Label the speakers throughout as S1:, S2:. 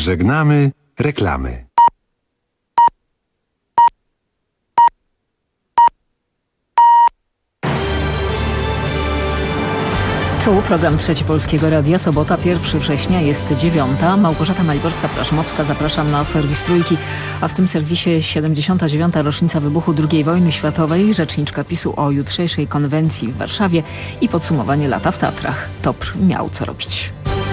S1: Żegnamy reklamy.
S2: Tu program Trzeci Polskiego Radia, sobota 1 września, jest 9. Małgorzata Maliborska-Praszmowska, zapraszam na serwis Trójki, a w tym serwisie 79. rocznica wybuchu II wojny światowej, rzeczniczka PiS-u o jutrzejszej konwencji w Warszawie i podsumowanie lata w Tatrach. TOPR miał co robić.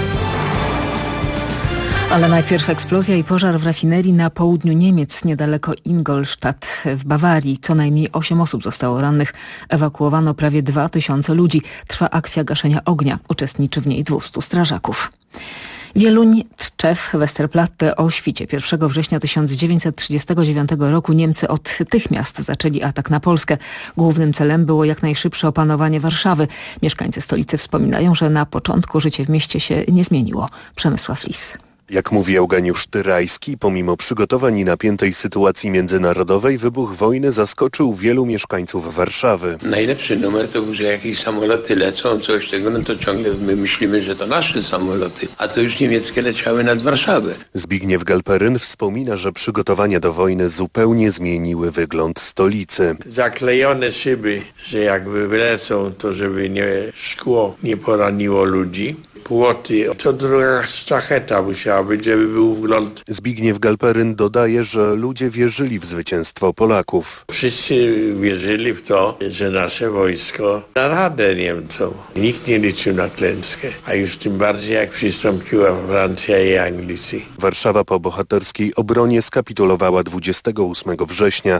S2: Ale najpierw eksplozja i pożar w rafinerii na południu Niemiec, niedaleko Ingolstadt w Bawarii. Co najmniej 8 osób zostało rannych. Ewakuowano prawie 2000 ludzi. Trwa akcja gaszenia ognia. Uczestniczy w niej 200 strażaków. Wieluń, Tczew, Westerplatte o świcie 1 września 1939 roku Niemcy od tych miast zaczęli atak na Polskę. Głównym celem było jak najszybsze opanowanie Warszawy. Mieszkańcy stolicy wspominają, że na początku życie w mieście się nie zmieniło. Przemysław Lis.
S3: Jak mówi Eugeniusz Tyrajski, pomimo przygotowań i napiętej sytuacji międzynarodowej, wybuch wojny zaskoczył wielu mieszkańców Warszawy.
S4: Najlepszy numer to był, że jakieś samoloty lecą, coś tego, no to ciągle my myślimy, że to nasze samoloty, a to już niemieckie leciały nad Warszawę.
S3: Zbigniew Galperyn wspomina, że przygotowania do wojny zupełnie zmieniły wygląd stolicy.
S5: Zaklejone szyby, że jakby wylecą, to żeby szkło nie poraniło ludzi. Płoty, co druga sztacheta musiała być, żeby był wgląd.
S3: Zbigniew Galperyn dodaje, że ludzie wierzyli w zwycięstwo Polaków.
S5: Wszyscy wierzyli w to, że nasze wojsko da radę Niemcom. Nikt nie liczył na klęskę, a już tym bardziej jak przystąpiła Francja i Anglicy.
S3: Warszawa po bohaterskiej obronie skapitulowała 28 września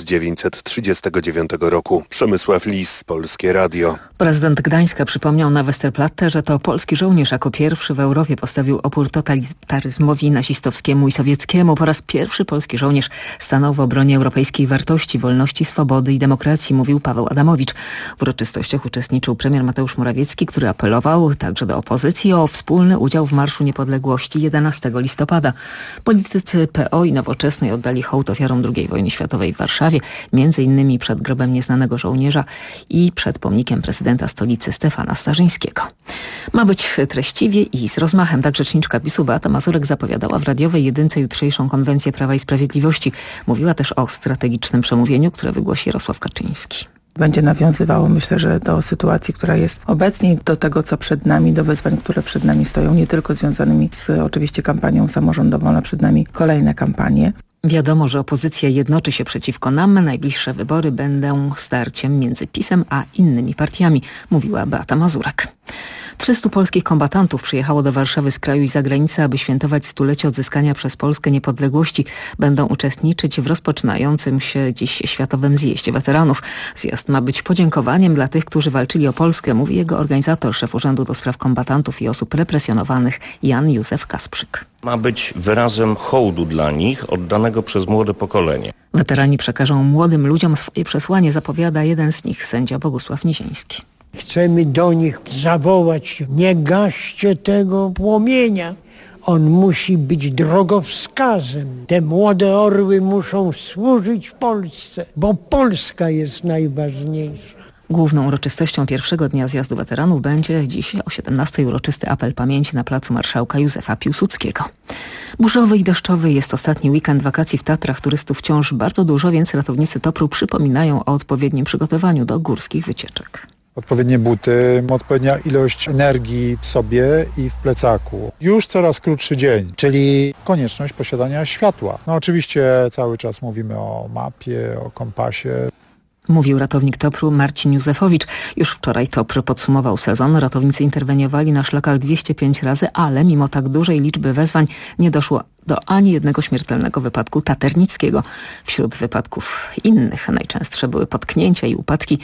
S3: 1939 roku. Przemysław Lis, Polskie Radio.
S2: Prezydent Gdańska przypomniał na Westerplatte, że to polski żołnierz jako pierwszy w Europie postawił opór totalitaryzmowi nazistowskiemu i sowieckiemu. Po raz pierwszy polski żołnierz stanął w obronie europejskiej wartości, wolności, swobody i demokracji, mówił Paweł Adamowicz. W uroczystościach uczestniczył premier Mateusz Morawiecki, który apelował także do opozycji o wspólny udział w Marszu Niepodległości 11 listopada. Politycy PO i Nowoczesnej oddali hołd ofiarom II wojny światowej w Warszawie, między innymi przed grobem nieznanego żołnierza i przed pomnikiem prezydenta stolicy Stefana Starzyńskiego. Ma być treściwie i z rozmachem. Tak rzeczniczka PiS-u Beata Mazurek zapowiadała w radiowej jedynce jutrzejszą konwencję Prawa i Sprawiedliwości. Mówiła też o strategicznym przemówieniu, które wygłosi Jarosław Kaczyński.
S6: Będzie nawiązywało, myślę, że do sytuacji, która jest obecnie, do tego, co przed nami, do wyzwań, które przed nami stoją, nie tylko związanymi z oczywiście kampanią samorządową, ale przed nami kolejne kampanie.
S2: Wiadomo, że opozycja jednoczy się przeciwko nam. Najbliższe wybory będą starciem między PiS-em a innymi partiami, mówiła Beata Mazurek. 300 polskich kombatantów przyjechało do Warszawy z kraju i zagranicy, aby świętować stulecie odzyskania przez Polskę niepodległości. Będą uczestniczyć w rozpoczynającym się dziś Światowym Zjeździe Weteranów. Zjazd ma być podziękowaniem dla tych, którzy walczyli o Polskę, mówi jego organizator, szef Urzędu do Spraw Kombatantów i Osób Represjonowanych Jan Józef Kasprzyk.
S7: Ma być wyrazem hołdu dla nich, oddanego przez młode pokolenie.
S2: Weterani przekażą młodym ludziom swoje przesłanie, zapowiada jeden z nich, sędzia Bogusław Niziński.
S8: Chcemy do nich zawołać: nie gaście tego płomienia. On musi być drogowskazem. Te młode orły muszą służyć Polsce, bo Polska jest najważniejsza.
S2: Główną uroczystością pierwszego dnia zjazdu weteranów będzie dziś o 17:00 uroczysty apel pamięci na placu Marszałka Józefa Piłsudskiego. Burzowy i deszczowy jest ostatni weekend wakacji w Tatrach. Turystów wciąż bardzo dużo, więc ratownicy TOPR-u przypominają o odpowiednim przygotowaniu do górskich wycieczek.
S9: Odpowiednie buty, odpowiednia ilość energii w sobie i w plecaku. Już coraz krótszy dzień, czyli konieczność posiadania światła. No oczywiście cały czas mówimy o mapie, o kompasie.
S2: Mówił ratownik TOPR-u Marcin Józefowicz. Już wczoraj TOPR podsumował sezon. Ratownicy interweniowali na szlakach 205 razy, ale mimo tak dużej liczby wezwań nie doszło do ani jednego śmiertelnego wypadku taternickiego. Wśród wypadków innych najczęstsze były potknięcia i upadki.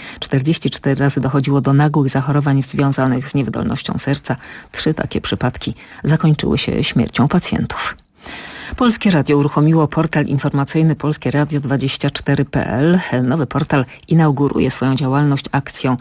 S2: 44 razy dochodziło do nagłych zachorowań związanych z niewydolnością serca. 3 takie przypadki zakończyły się śmiercią pacjentów. Polskie Radio uruchomiło portal informacyjny polskieradio24.pl. Nowy portal inauguruje swoją działalność akcją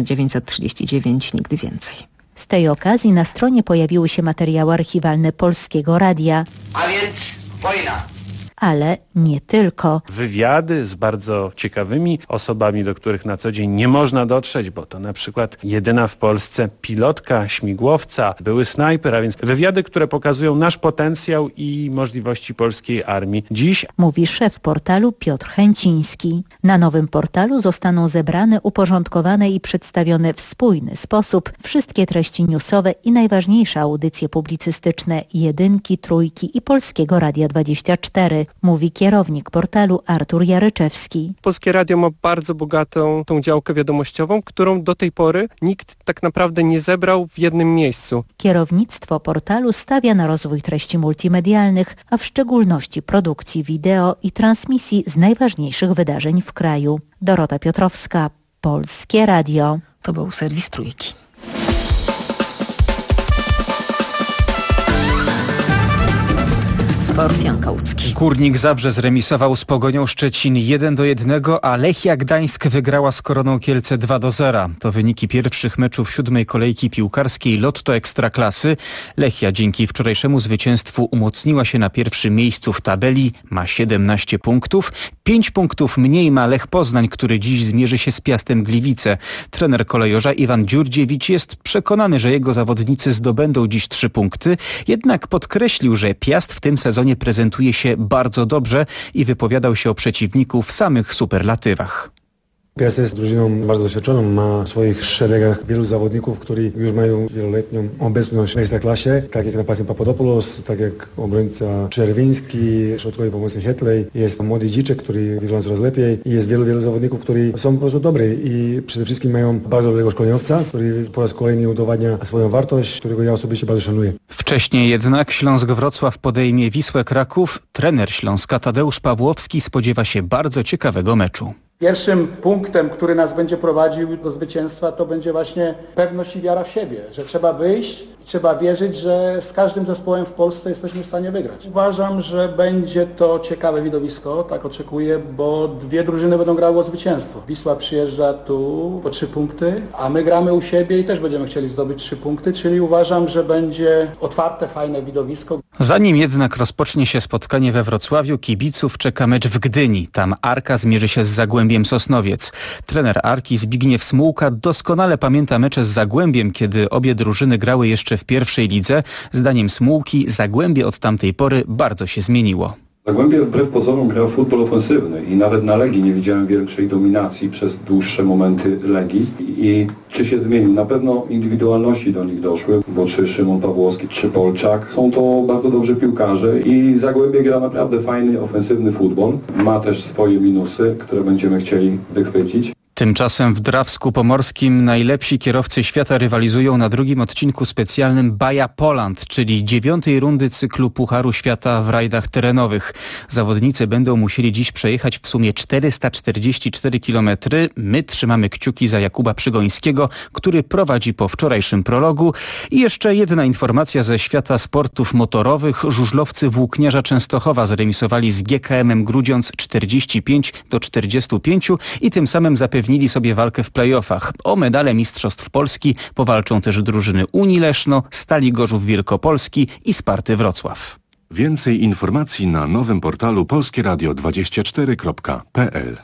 S2: 1939 Nigdy Więcej.
S10: Z tej okazji na stronie pojawiły się materiały archiwalne Polskiego Radia.
S11: A więc wojna.
S10: ale nie tylko.
S11: Wywiady z bardzo ciekawymi osobami, do których na co dzień nie można dotrzeć, bo to na przykład jedyna w Polsce pilotka śmigłowca, były snajper, a więc wywiady, które pokazują nasz potencjał i możliwości polskiej armii dziś.
S10: Mówi szef portalu Piotr Chęciński. Na nowym portalu zostaną zebrane, uporządkowane i przedstawione w spójny sposób wszystkie treści newsowe i najważniejsze audycje publicystyczne Jedynki, Trójki i Polskiego Radia 24, mówi kierownik portalu Artur Jaryczewski.
S12: Polskie Radio ma bardzo bogatą tą działkę wiadomościową, którą do tej pory nikt tak naprawdę nie zebrał w jednym miejscu.
S10: Kierownictwo portalu stawia na rozwój treści multimedialnych, a w szczególności produkcji wideo i transmisji z najważniejszych wydarzeń w kraju. Dorota Piotrowska, Polskie Radio.
S2: To był serwis Trójki. Sport Jan Kałucki.
S13: Górnik Zabrze zremisował z Pogonią Szczecin 1-1, a Lechia Gdańsk wygrała z Koroną Kielce 2-0. To wyniki pierwszych meczów 7. kolejki piłkarskiej Lotto Ekstraklasy. Lechia dzięki wczorajszemu zwycięstwu umocniła się na pierwszym miejscu w tabeli, ma 17 punktów. 5 punktów mniej ma Lech Poznań, który dziś zmierzy się z Piastem Gliwice. Trener kolejorza Iwan Dziurdziewicz jest przekonany, że jego zawodnicy zdobędą dziś 3 punkty, jednak podkreślił, że Piast w tym sezonie prezentuje się bardzo dobrze i wypowiadał się o przeciwniku w samych superlatywach.
S14: Piast jest drużyną bardzo doświadczoną, ma w swoich szeregach wielu zawodników, którzy już mają wieloletnią obecność w Ekstraklasie, tak jak napastnik Papadopoulos, tak jak obrońca Czerwiński, środkowy pomocnik Hetley, jest młody Dziczek, który wygląda coraz lepiej i jest wielu zawodników, którzy są po prostu dobrzy i przede wszystkim mają bardzo dobrego szkoleniowca, który po raz kolejny udowadnia swoją wartość, którego ja osobiście bardzo szanuję.
S13: Wcześniej jednak Śląsk Wrocław podejmie Wisłę Kraków. Trener Śląska Tadeusz Pawłowski spodziewa się bardzo ciekawego meczu.
S15: Pierwszym punktem, który nas będzie prowadził do zwycięstwa, to będzie właśnie pewność i wiara w siebie, że trzeba wyjść i trzeba wierzyć, że z każdym zespołem w Polsce jesteśmy w stanie wygrać. Uważam, że będzie to ciekawe widowisko, tak oczekuję, bo dwie drużyny będą grały o zwycięstwo. Wisła przyjeżdża tu po 3 punkty, a my gramy u siebie i też będziemy chcieli zdobyć 3 punkty, czyli uważam, że będzie otwarte, fajne widowisko.
S13: Zanim jednak rozpocznie się spotkanie we Wrocławiu, kibiców czeka mecz w Gdyni. Tam Arka zmierzy się z Zagłębiem Sosnowiec. Trener Arki Zbigniew Smułka doskonale pamięta mecze z Zagłębiem, kiedy obie drużyny grały jeszcze w pierwszej lidze. Zdaniem Smułki Zagłębie od tamtej pory bardzo się zmieniło.
S16: Zagłębie wbrew pozorom gra futbol ofensywny i nawet na Legii nie widziałem większej dominacji przez dłuższe momenty Legii. I czy się zmienił? Na pewno indywidualności do nich doszły, bo czy Szymon Pawłowski, czy Polczak są to bardzo dobrzy piłkarze i Zagłębie gra naprawdę fajny, ofensywny futbol. Ma też swoje minusy, które będziemy chcieli wychwycić.
S13: Tymczasem w Drawsku Pomorskim najlepsi kierowcy świata rywalizują na drugim odcinku specjalnym Baja Poland, czyli 9. rundy cyklu Pucharu Świata w rajdach terenowych. Zawodnicy będą musieli dziś przejechać w sumie 444 km. My trzymamy kciuki za Jakuba Przygońskiego, który prowadzi po wczorajszym prologu. I jeszcze jedna informacja ze świata sportów motorowych. Żużlowcy Włókniarza Częstochowa zremisowali z GKM-em Grudziądz 45-45 i tym samym zapewnili sobie walkę w play-offach. O medale Mistrzostw Polski powalczą też drużyny Unii Leszno, Stali Gorzów Wielkopolski i Sparty Wrocław.
S1: Więcej informacji na nowym portalu polskieradio24.pl.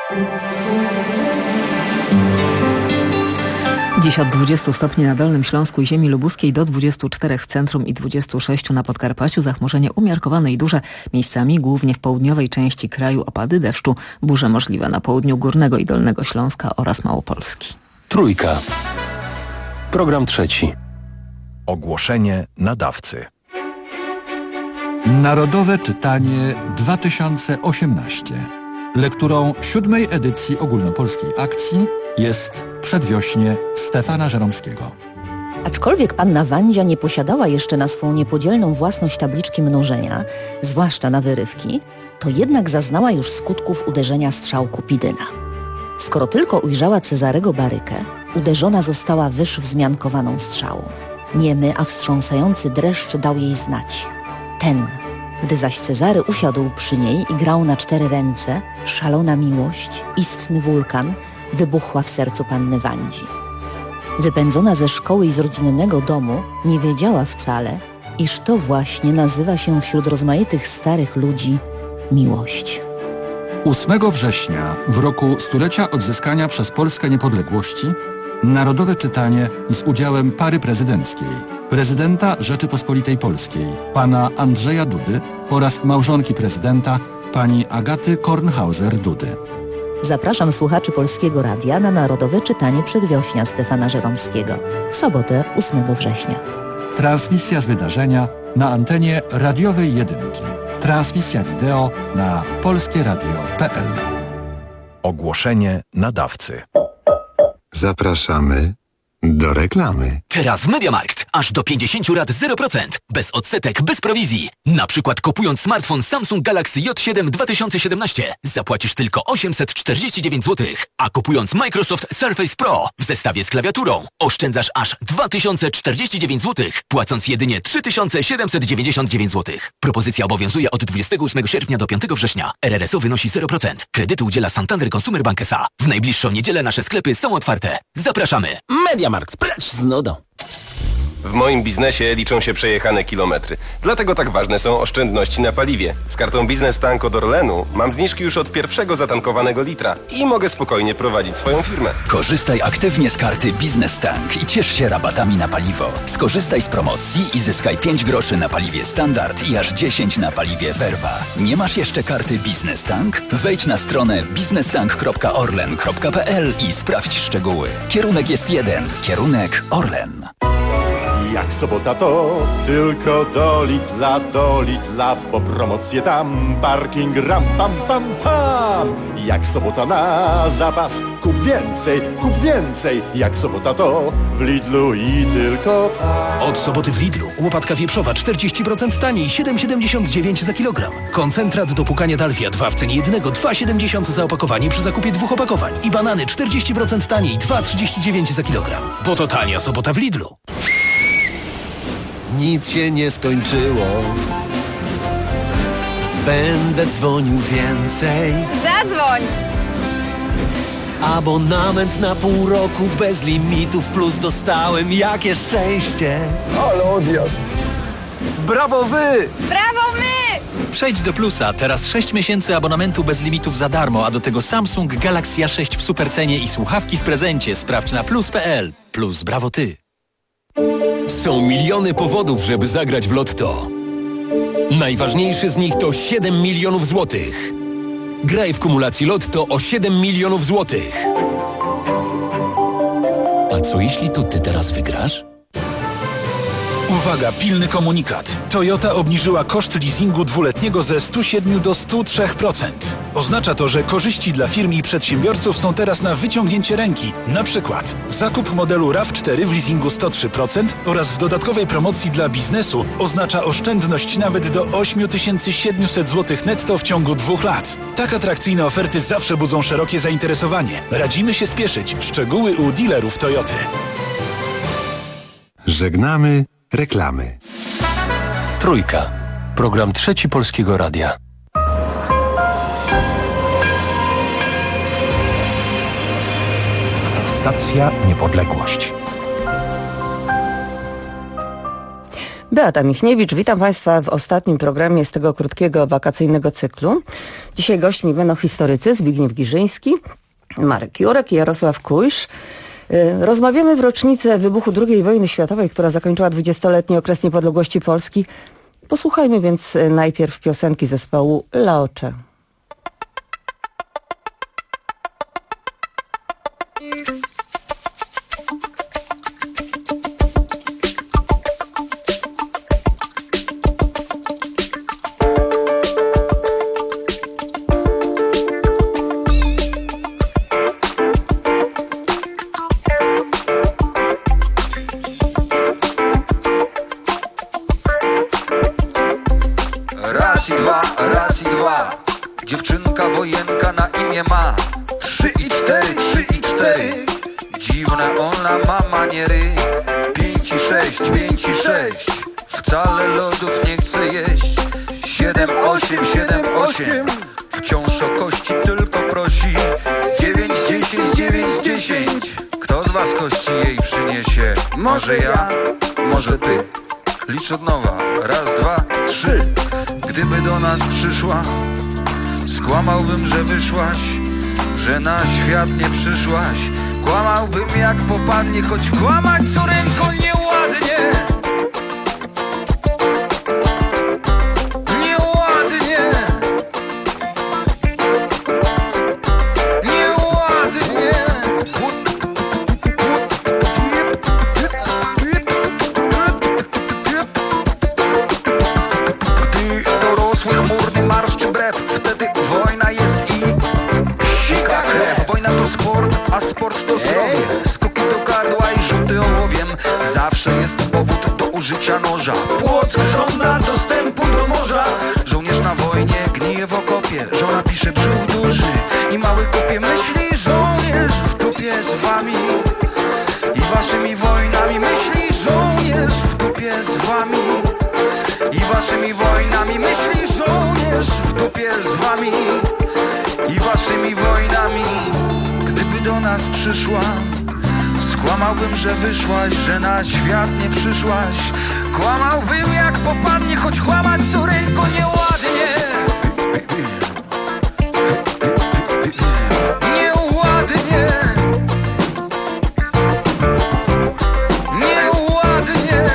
S2: Dziś od 20 stopni na Dolnym Śląsku i ziemi lubuskiej do 24 w centrum i 26 na Podkarpaciu. Zachmurzenie umiarkowane i duże. Miejscami głównie w południowej części kraju opady deszczu. Burze możliwe na południu Górnego i Dolnego Śląska oraz Małopolski.
S17: Trójka. Program trzeci. Ogłoszenie nadawcy.
S18: Narodowe Czytanie 2018. Lekturą 7. edycji ogólnopolskiej akcji jest Przedwiośnie Stefana Żeromskiego.
S19: Aczkolwiek panna Wandzia nie posiadała jeszcze na swą niepodzielną własność tabliczki mnożenia, zwłaszcza na wyrywki, to jednak zaznała już skutków uderzenia strzał Kupidyna. Skoro tylko ujrzała Cezarego Barykę, uderzona została wyż wzmiankowaną strzałą. Niemy, a wstrząsający dreszcz dał jej znać. Ten. Gdy zaś Cezary usiadł przy niej i grał na 4 ręce, szalona miłość, istny wulkan, wybuchła w sercu panny Wandzi. Wypędzona ze szkoły i z rodzinnego domu, nie wiedziała wcale, iż to właśnie nazywa się wśród rozmaitych starych ludzi miłość.
S18: 8 września, w roku stulecia odzyskania przez Polskę niepodległości, narodowe czytanie z udziałem pary prezydenckiej, prezydenta Rzeczypospolitej Polskiej, pana Andrzeja Dudy oraz małżonki prezydenta, pani Agaty Kornhauser-Dudy.
S19: Zapraszam słuchaczy Polskiego Radia na narodowe czytanie przedwiośnia Stefana Żeromskiego w sobotę 8 września.
S18: Transmisja z wydarzenia na antenie radiowej Jedynki. Transmisja wideo na polskieradio.pl.
S17: Ogłoszenie nadawcy.
S1: Zapraszamy do reklamy.
S20: Teraz w MediaMarkt aż do 50 rat 0%. Bez odsetek, bez prowizji. Na przykład kupując smartfon Samsung Galaxy J7 2017 zapłacisz tylko 849 zł, a kupując Microsoft Surface Pro w zestawie z klawiaturą oszczędzasz aż 2049 zł, płacąc jedynie 3799 zł. Propozycja obowiązuje od 28 sierpnia do 5 września. RRSO wynosi 0%. Kredyty udziela Santander Consumer Bank S.A. W najbliższą niedzielę nasze sklepy są otwarte. Zapraszamy.
S21: MediaMarkt, precz z nudą.
S22: W moim biznesie liczą się przejechane kilometry. Dlatego tak ważne są oszczędności na paliwie. Z kartą Biznes Tank od Orlenu mam zniżki już od pierwszego zatankowanego litra i mogę spokojnie prowadzić swoją firmę.
S20: Korzystaj aktywnie z karty Biznes Tank i ciesz się rabatami na paliwo. Skorzystaj z promocji i zyskaj 5 groszy na paliwie standard i aż 10 na paliwie Verva. Nie masz jeszcze karty Biznes Tank? Wejdź na stronę biznestank.orlen.pl i sprawdź szczegóły. Kierunek jest jeden. Kierunek Orlen.
S23: Jak sobota to tylko do Lidla, bo promocje tam, parking ram pam pam pam. Jak sobota na zapas, kup więcej, jak sobota to w Lidlu i tylko tam.
S17: Od soboty w Lidlu łopatka wieprzowa 40% taniej, 7,79 za kilogram. Koncentrat do płukania Dalvia 2 w cenie jednego, 2,70 za opakowanie przy zakupie 2 opakowań. I banany 40% taniej, 2,39 za kilogram. Bo to tania sobota w Lidlu.
S24: Nic się nie skończyło. Będę dzwonił więcej.
S25: Zadzwoń!
S24: Abonament na pół roku bez limitów plus dostałem. Jakie szczęście!
S23: Ale odjazd!
S24: Brawo wy!
S25: Brawo my!
S20: Przejdź do Plusa. Teraz 6 miesięcy abonamentu bez limitów za darmo, a do tego Samsung Galaxy A6 w supercenie i słuchawki w prezencie. Sprawdź na plus.pl. Plus brawo ty.
S17: Są miliony powodów, żeby zagrać w Lotto. Najważniejszy z nich to 7 milionów złotych. Graj w kumulacji Lotto o 7 milionów złotych. A co jeśli to ty teraz wygrasz?
S26: Uwaga, pilny komunikat. Toyota obniżyła koszt leasingu dwuletniego ze 107 do 103%. Oznacza to, że korzyści dla firm i przedsiębiorców są teraz na wyciągnięcie ręki. Na przykład zakup modelu RAV4 w leasingu 103% oraz w dodatkowej promocji dla biznesu oznacza oszczędność nawet do 8700 zł netto w ciągu 2 lat. Tak atrakcyjne oferty zawsze budzą szerokie zainteresowanie. Radzimy się spieszyć. Szczegóły u dealerów Toyoty.
S1: Żegnamy reklamy.
S17: Trójka. Program Trzeci Polskiego Radia. Stacja Niepodległość.
S27: Beata Michniewicz, witam Państwa w ostatnim programie z tego krótkiego wakacyjnego cyklu. Dzisiaj gośćmi będą historycy Zbigniew Giżyński, Marek Jurek i Jarosław Kujsz. Rozmawiamy w rocznicę wybuchu II wojny światowej, która zakończyła 20-letni okres niepodległości Polski. Posłuchajmy więc najpierw piosenki zespołu Laocze.
S28: Raz i dwa. Dziewczynka wojenka na imię ma 3 i 4, 3 i 4. Dziwne ona ma maniery 5 i 6, 5 i 6. Wcale lodów nie chce jeść 7, 8, 7, 8. Wciąż o kości tylko prosi 9, 10, 9, 10. Kto z was kości jej przyniesie? Może ja, może ty. Licz od nowa, 1, 2, 3. Gdyby do nas przyszła Skłamałbym, że wyszłaś, że na świat nie przyszłaś. Kłamałbym jak popadnie, choć kłamać córeńko nieładnie. Nieładnie. Nieładnie. Gdy dorosły chmurny marszczy brew, wtedy wojna jest i sika krew. Wojna to sport, a sport to zdrowie. Skoki do gardła i rzuty ołowiem. Zawsze jest powód do użycia noża. Płock żąda dostępu do morza. Żołnierz na wojnie gnije w okopie. Żona pisze brzuch duży i mały kopie. Myśli żołnierz w dupie z wami i waszymi wojnami. Myśli żołnierz w dupie z wami i waszymi wojnami. Myśli żołnierz w dupie z wami i waszymi wojnami. Gdyby do nas przyszła, skłamałbym, że wyszłaś, że na świat nie przyszłaś. Kłamałbym jak popadnie, choć kłamać córeńko nieładnie. Nieładnie. Nieładnie.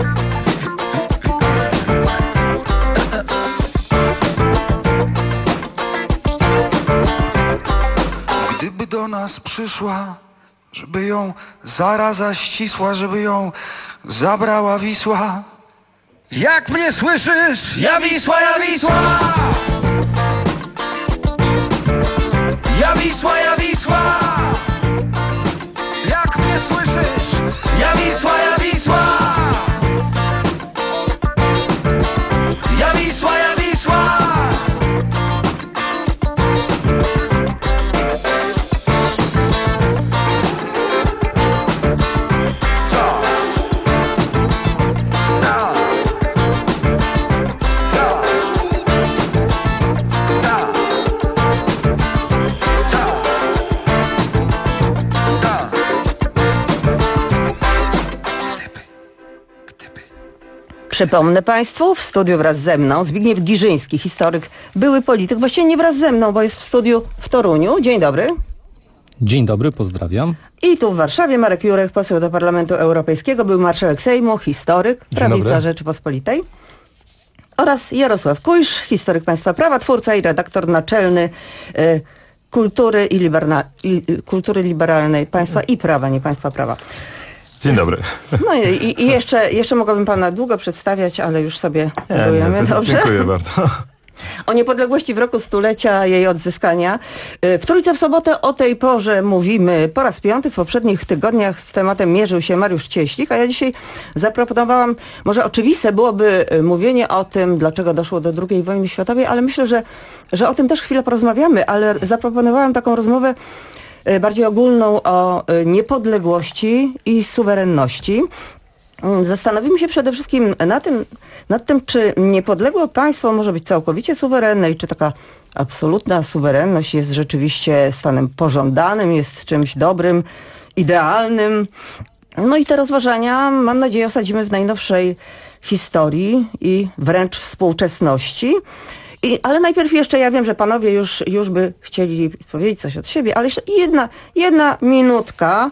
S28: Gdyby do nas przyszła, żeby ją zaraza ścisła, żeby ją zabrała Wisła. Jak mnie słyszysz? Ja Wisła, ja Wisła! Ja Wisła, ja Wisła! Jak mnie słyszysz? Ja Wisła, ja Wisła! Ja Wisła, ja Wisła!
S27: Przypomnę Państwu, w studiu wraz ze mną Zbigniew Giżyński, historyk, były polityk, właściwie nie wraz ze mną, bo jest w studiu w Toruniu. Dzień dobry.
S3: Dzień dobry, pozdrawiam.
S27: I tu w Warszawie Marek Jurek, poseł do Parlamentu Europejskiego, był marszałek Sejmu, historyk, prawica Rzeczypospolitej. Oraz Jarosław Kujsz, historyk państwa prawa, twórca i redaktor naczelny kultury liberalnej państwa i prawa, nie państwa prawa.
S4: Dzień dobry.
S27: No i jeszcze mogłabym pana długo przedstawiać, ale już sobie darujemy. Dobrze?
S4: Dziękuję bardzo.
S27: O niepodległości w roku stulecia jej odzyskania. W Trójce w sobotę o tej porze mówimy po raz 5. W poprzednich tygodniach z tematem mierzył się Mariusz Cieślik, a ja dzisiaj zaproponowałam, może oczywiste byłoby mówienie o tym, dlaczego doszło do II wojny światowej, ale myślę, że o tym też chwilę porozmawiamy, ale zaproponowałam taką rozmowę bardziej ogólną o niepodległości i suwerenności. Zastanowimy się przede wszystkim nad tym, czy niepodległe państwo może być całkowicie suwerenne i czy taka absolutna suwerenność jest rzeczywiście stanem pożądanym, jest czymś dobrym, idealnym. No i te rozważania, mam nadzieję, osadzimy w najnowszej historii i wręcz współczesności. Ale najpierw jeszcze, ja wiem, że panowie już by chcieli powiedzieć coś od siebie, ale jeszcze jedna minutka,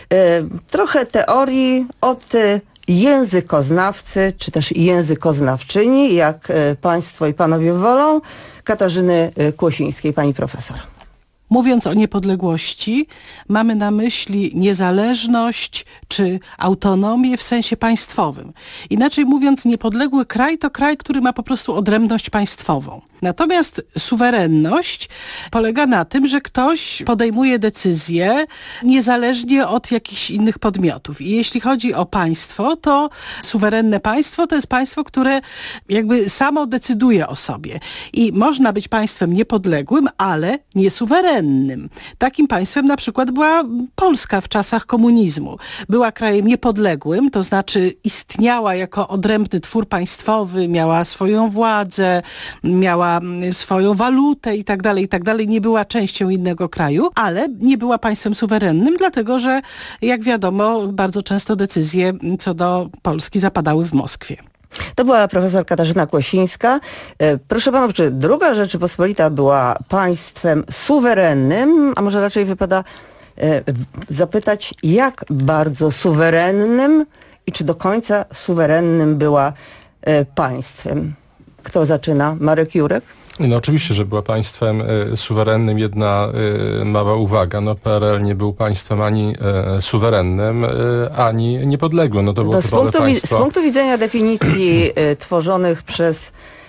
S27: trochę teorii od językoznawcy, czy też językoznawczyni, jak państwo i panowie wolą, Katarzyny Kłosińskiej, pani profesor.
S5: Mówiąc o niepodległości, mamy na myśli niezależność czy autonomię w sensie państwowym. Inaczej mówiąc, niepodległy kraj to kraj, który ma po prostu odrębność państwową. Natomiast suwerenność polega na tym, że ktoś podejmuje decyzje niezależnie od jakichś innych podmiotów. I jeśli chodzi o państwo, to suwerenne państwo to jest państwo, które jakby samo decyduje o sobie. I można być państwem niepodległym, ale niesuwerennym. Takim państwem na przykład była Polska w czasach komunizmu. Była krajem niepodległym, to znaczy istniała jako odrębny twór państwowy, miała swoją władzę, miała swoją walutę i tak dalej, nie była częścią innego kraju, ale nie była państwem suwerennym, dlatego że, jak wiadomo, bardzo często decyzje co do Polski zapadały w Moskwie.
S27: To była profesor Katarzyna Kłosińska. Proszę panów, czy II Rzeczypospolita była państwem suwerennym, a może raczej wypada zapytać, jak bardzo suwerennym i czy do końca suwerennym była państwem? Kto zaczyna? Marek Jurek?
S4: No oczywiście, że była państwem suwerennym. Jedna mała uwaga. No PRL nie był państwem ani suwerennym, ani niepodległym. No to było
S27: z punktu widzenia definicji tworzonych przez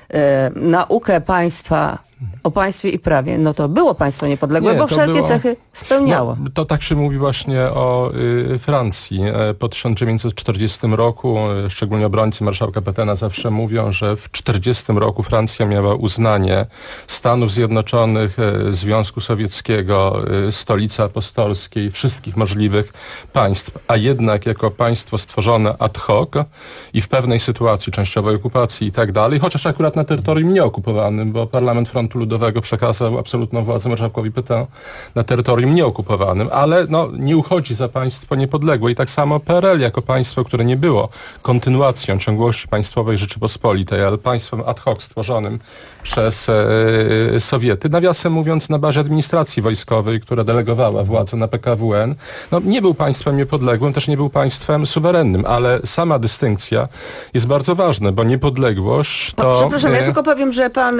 S27: naukę państwa o państwie i prawie, no to było państwo niepodległe, bo wszelkie cechy spełniało.
S4: No, to tak się mówi właśnie o Francji. Po 1940 roku, szczególnie obrońcy marszałka Pétaina zawsze mówią, że w 1940 roku Francja miała uznanie Stanów Zjednoczonych, Związku Sowieckiego, Stolicy Apostolskiej, wszystkich możliwych państw, a jednak jako państwo stworzone ad hoc i w pewnej sytuacji częściowej okupacji i tak dalej, chociaż akurat na terytorium nieokupowanym, bo Parlament Frontu Ludowego przekazał absolutną władzę marszałkowi Pétain na terytorium nieokupowanym, ale no, nie uchodzi za państwo niepodległe. I tak samo PRL jako państwo, które nie było kontynuacją ciągłości państwowej Rzeczypospolitej, ale państwem ad hoc stworzonym przez Sowiety, nawiasem mówiąc na bazie administracji wojskowej, która delegowała władzę na PKWN, no, nie był państwem niepodległym, też nie był państwem suwerennym, ale sama dystynkcja jest bardzo ważna, bo niepodległość to...
S27: Przepraszam, ja tylko powiem, że pan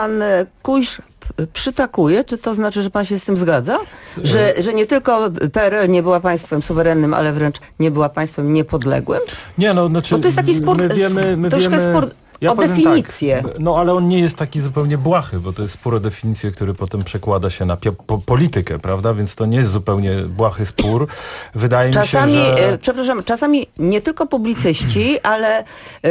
S27: Kujsz przytakuje, czy to znaczy, że pan się z tym zgadza? Że nie tylko PRL nie była państwem suwerennym, ale wręcz nie była państwem niepodległym?
S6: Nie, no, znaczy,
S27: bo to jest taki spór, troszkę spór o definicję.
S6: Tak, no ale on nie jest taki zupełnie błahy, bo to jest spór o definicję, który potem przekłada się na politykę, prawda? Więc to nie jest zupełnie błahy spór. Wydaje mi się, że...
S27: Przepraszam, czasami nie tylko publicyści, ale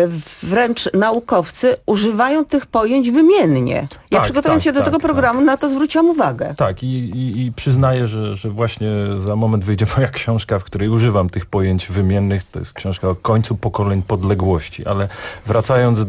S27: wręcz naukowcy używają tych pojęć wymiennie. Ja przygotowując się do tego programu na to zwróciłam uwagę.
S6: Tak, i przyznaję, że właśnie za moment wyjdzie moja książka, w której używam tych pojęć wymiennych. To jest książka o końcu pokoleń podległości, ale wracając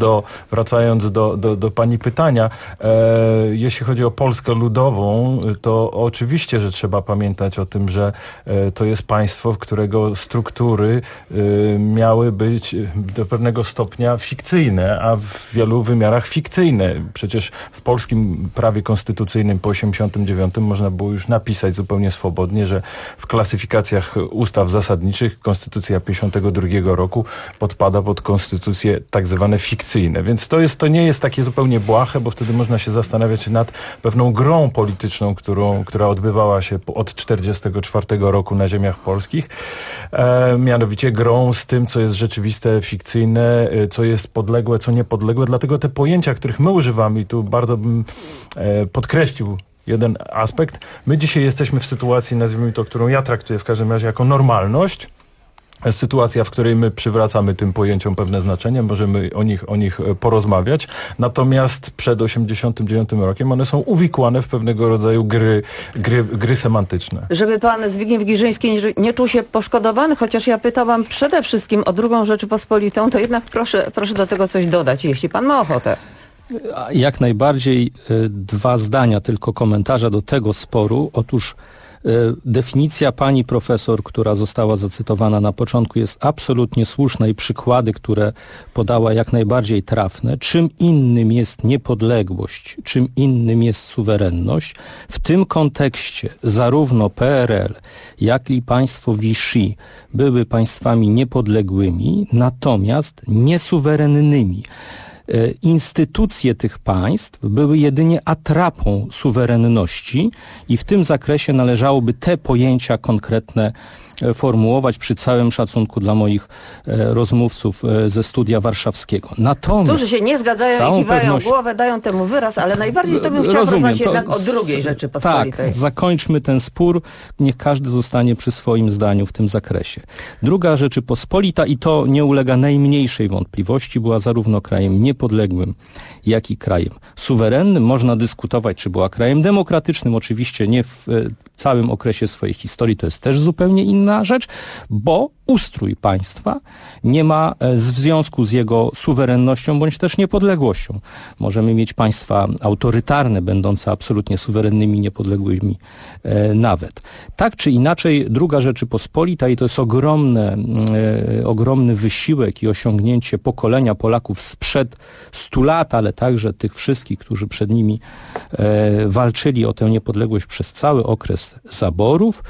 S6: do pani pytania, jeśli chodzi o Polskę Ludową, to oczywiście, że trzeba pamiętać o tym, że to jest państwo, którego struktury miały być do pewnego stopnia fikcyjne, a w wielu wymiarach fikcyjne. Przecież w polskim prawie konstytucyjnym po 1989 można było już napisać zupełnie swobodnie, że w klasyfikacjach ustaw zasadniczych konstytucja 1952 roku podpada pod konstytucje tak zwane fikcyjne. Więc to nie jest takie zupełnie błahe, bo wtedy można się zastanawiać nad pewną grą polityczną, która odbywała się od 1944 roku na ziemiach polskich. Mianowicie grą z tym, co jest rzeczywiste, fikcyjne, co jest podległe, co niepodległe. Dlatego te pojęcia, których my używamy, i tu bardzo bym podkreślił jeden aspekt. My dzisiaj jesteśmy w sytuacji, nazwijmy to, którą ja traktuję w każdym razie jako normalność. Sytuacja, w której my przywracamy tym pojęciom pewne znaczenie, możemy o nich porozmawiać. Natomiast przed 1989 rokiem one są uwikłane w pewnego rodzaju gry semantyczne.
S27: Żeby pan Zbigniew Giżyński nie czuł się poszkodowany, chociaż ja pytałam przede wszystkim o II Rzeczypospolitą, to jednak proszę do tego coś dodać, jeśli pan ma ochotę.
S3: Jak najbardziej. Dwa zdania tylko komentarza do tego sporu. Otóż definicja pani profesor, która została zacytowana na początku, jest absolutnie słuszna i przykłady, które podała, jak najbardziej trafne. Czym innym jest niepodległość, czym innym jest suwerenność. W tym kontekście zarówno PRL, jak i państwo Vichy były państwami niepodległymi, natomiast niesuwerennymi. Instytucje tych państw były jedynie atrapą suwerenności i w tym zakresie należałoby te pojęcia konkretne formułować, przy całym szacunku dla moich rozmówców ze studia warszawskiego. Natomiast
S27: którzy się nie zgadzają i kiwają głowę, dają temu wyraz, ale najbardziej to bym chciał rozmawiać jednak o II Rzeczypospolitej.
S3: Tak, zakończmy ten spór, niech każdy zostanie przy swoim zdaniu w tym zakresie. II Rzeczypospolita, i to nie ulega najmniejszej wątpliwości, była zarówno krajem niepodległym, jak i krajem suwerennym. Można dyskutować, czy była krajem demokratycznym, oczywiście nie w całym okresie swojej historii, to jest też zupełnie inna jedna rzecz, bo ustrój państwa nie ma w związku z jego suwerennością bądź też niepodległością. Możemy mieć państwa autorytarne, będące absolutnie suwerennymi, niepodległymi nawet. Tak czy inaczej, druga Rzeczypospolita, i to jest ogromny wysiłek i osiągnięcie pokolenia Polaków sprzed 100 lat, ale także tych wszystkich, którzy przed nimi walczyli o tę niepodległość przez cały okres zaborów,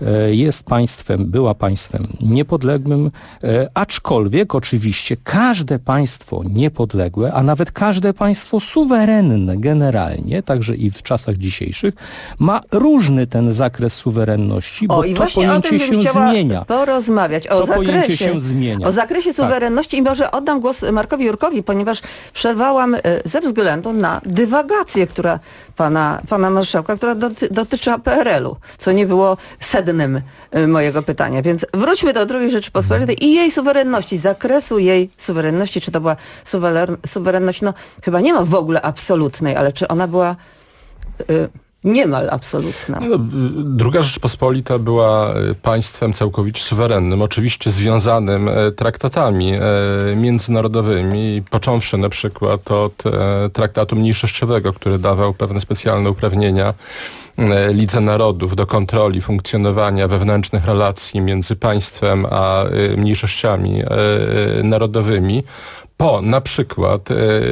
S3: była państwem niepodległym, aczkolwiek oczywiście każde państwo niepodległe, a nawet każde państwo suwerenne generalnie, także i w czasach dzisiejszych, ma różny ten zakres suwerenności, bo to pojęcie się zmienia.
S27: Porozmawiać o zakresie suwerenności i może oddam głos Markowi Jurkowi, ponieważ przerwałam ze względu na dywagację, która pana marszałka, która dotyczyła PRL-u, co nie było sednem mojego pytania. Więc wróćmy do II Rzeczypospolitej i jej suwerenności, zakresu jej suwerenności. Czy to była suwerenność, chyba nie ma w ogóle absolutnej, ale czy ona była niemal absolutna?
S4: II Rzeczpospolita była państwem całkowicie suwerennym, oczywiście związanym traktatami międzynarodowymi, począwszy na przykład od traktatu mniejszościowego, który dawał pewne specjalne uprawnienia Lidze Narodów do kontroli funkcjonowania wewnętrznych relacji między państwem a mniejszościami narodowymi, po na przykład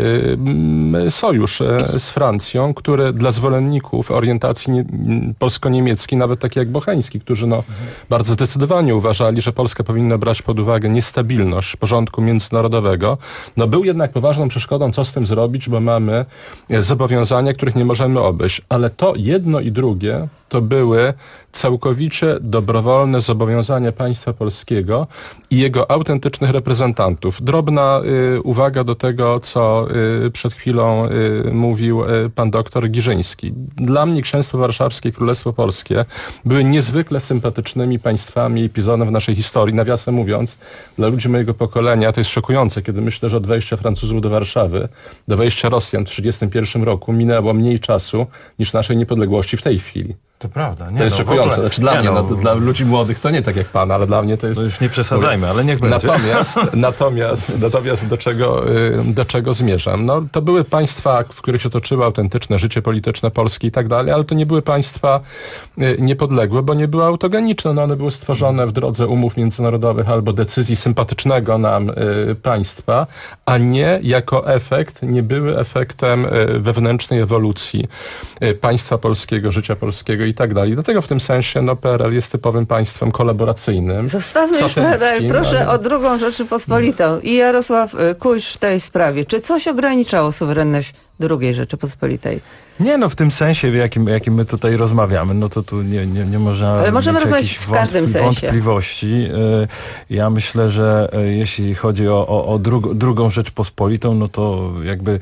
S4: sojusz z Francją, który dla zwolenników orientacji polsko-niemieckiej, nawet takie jak Bocheński, którzy bardzo zdecydowanie uważali, że Polska powinna brać pod uwagę niestabilność porządku międzynarodowego, był jednak poważną przeszkodą, co z tym zrobić, bo mamy zobowiązania, których nie możemy obejść. Ale to jedno i drugie to były całkowicie dobrowolne zobowiązania państwa polskiego i jego autentycznych reprezentantów. Drobna uwaga do tego, co przed chwilą mówił pan doktor Giżyński. Dla mnie Księstwo Warszawskie i Królestwo Polskie były niezwykle sympatycznymi państwami, epizodem w naszej historii. Nawiasem mówiąc, dla ludzi mojego pokolenia to jest szokujące, kiedy myślę, że od wejścia Francuzów do Warszawy, do wejścia Rosjan w 1931 roku minęło mniej czasu niż naszej niepodległości w tej chwili.
S6: To prawda.
S4: To jest szokujące. Znaczy dla mnie, dla ludzi młodych to nie tak jak pan, ale dla mnie to jest...
S6: No już nie przesadzajmy, ale niech będzie.
S4: Natomiast do czego zmierzam? To były państwa, w których się toczyło autentyczne życie polityczne Polski i tak dalej, ale to nie były państwa niepodległe, bo nie były autogeniczne. One były stworzone w drodze umów międzynarodowych albo decyzji sympatycznego nam państwa, a nie jako efekt, nie były efektem wewnętrznej ewolucji państwa polskiego, życia polskiego i tak dalej. Dlatego w tym sensie PRL jest typowym państwem kolaboracyjnym.
S27: Zostawmy już PRL, proszę o II Rzeczypospolitą. I Jarosław Kuś w tej sprawie. Czy coś ograniczało suwerenność II Rzeczypospolitej?
S6: Nie, w tym sensie, w jakim my tutaj rozmawiamy, to tu nie można
S27: ale możemy rozmawiać w każdym sensie.
S6: Wątpliwości. Ja myślę, że jeśli chodzi o II Rzeczpospolitą, to jakby...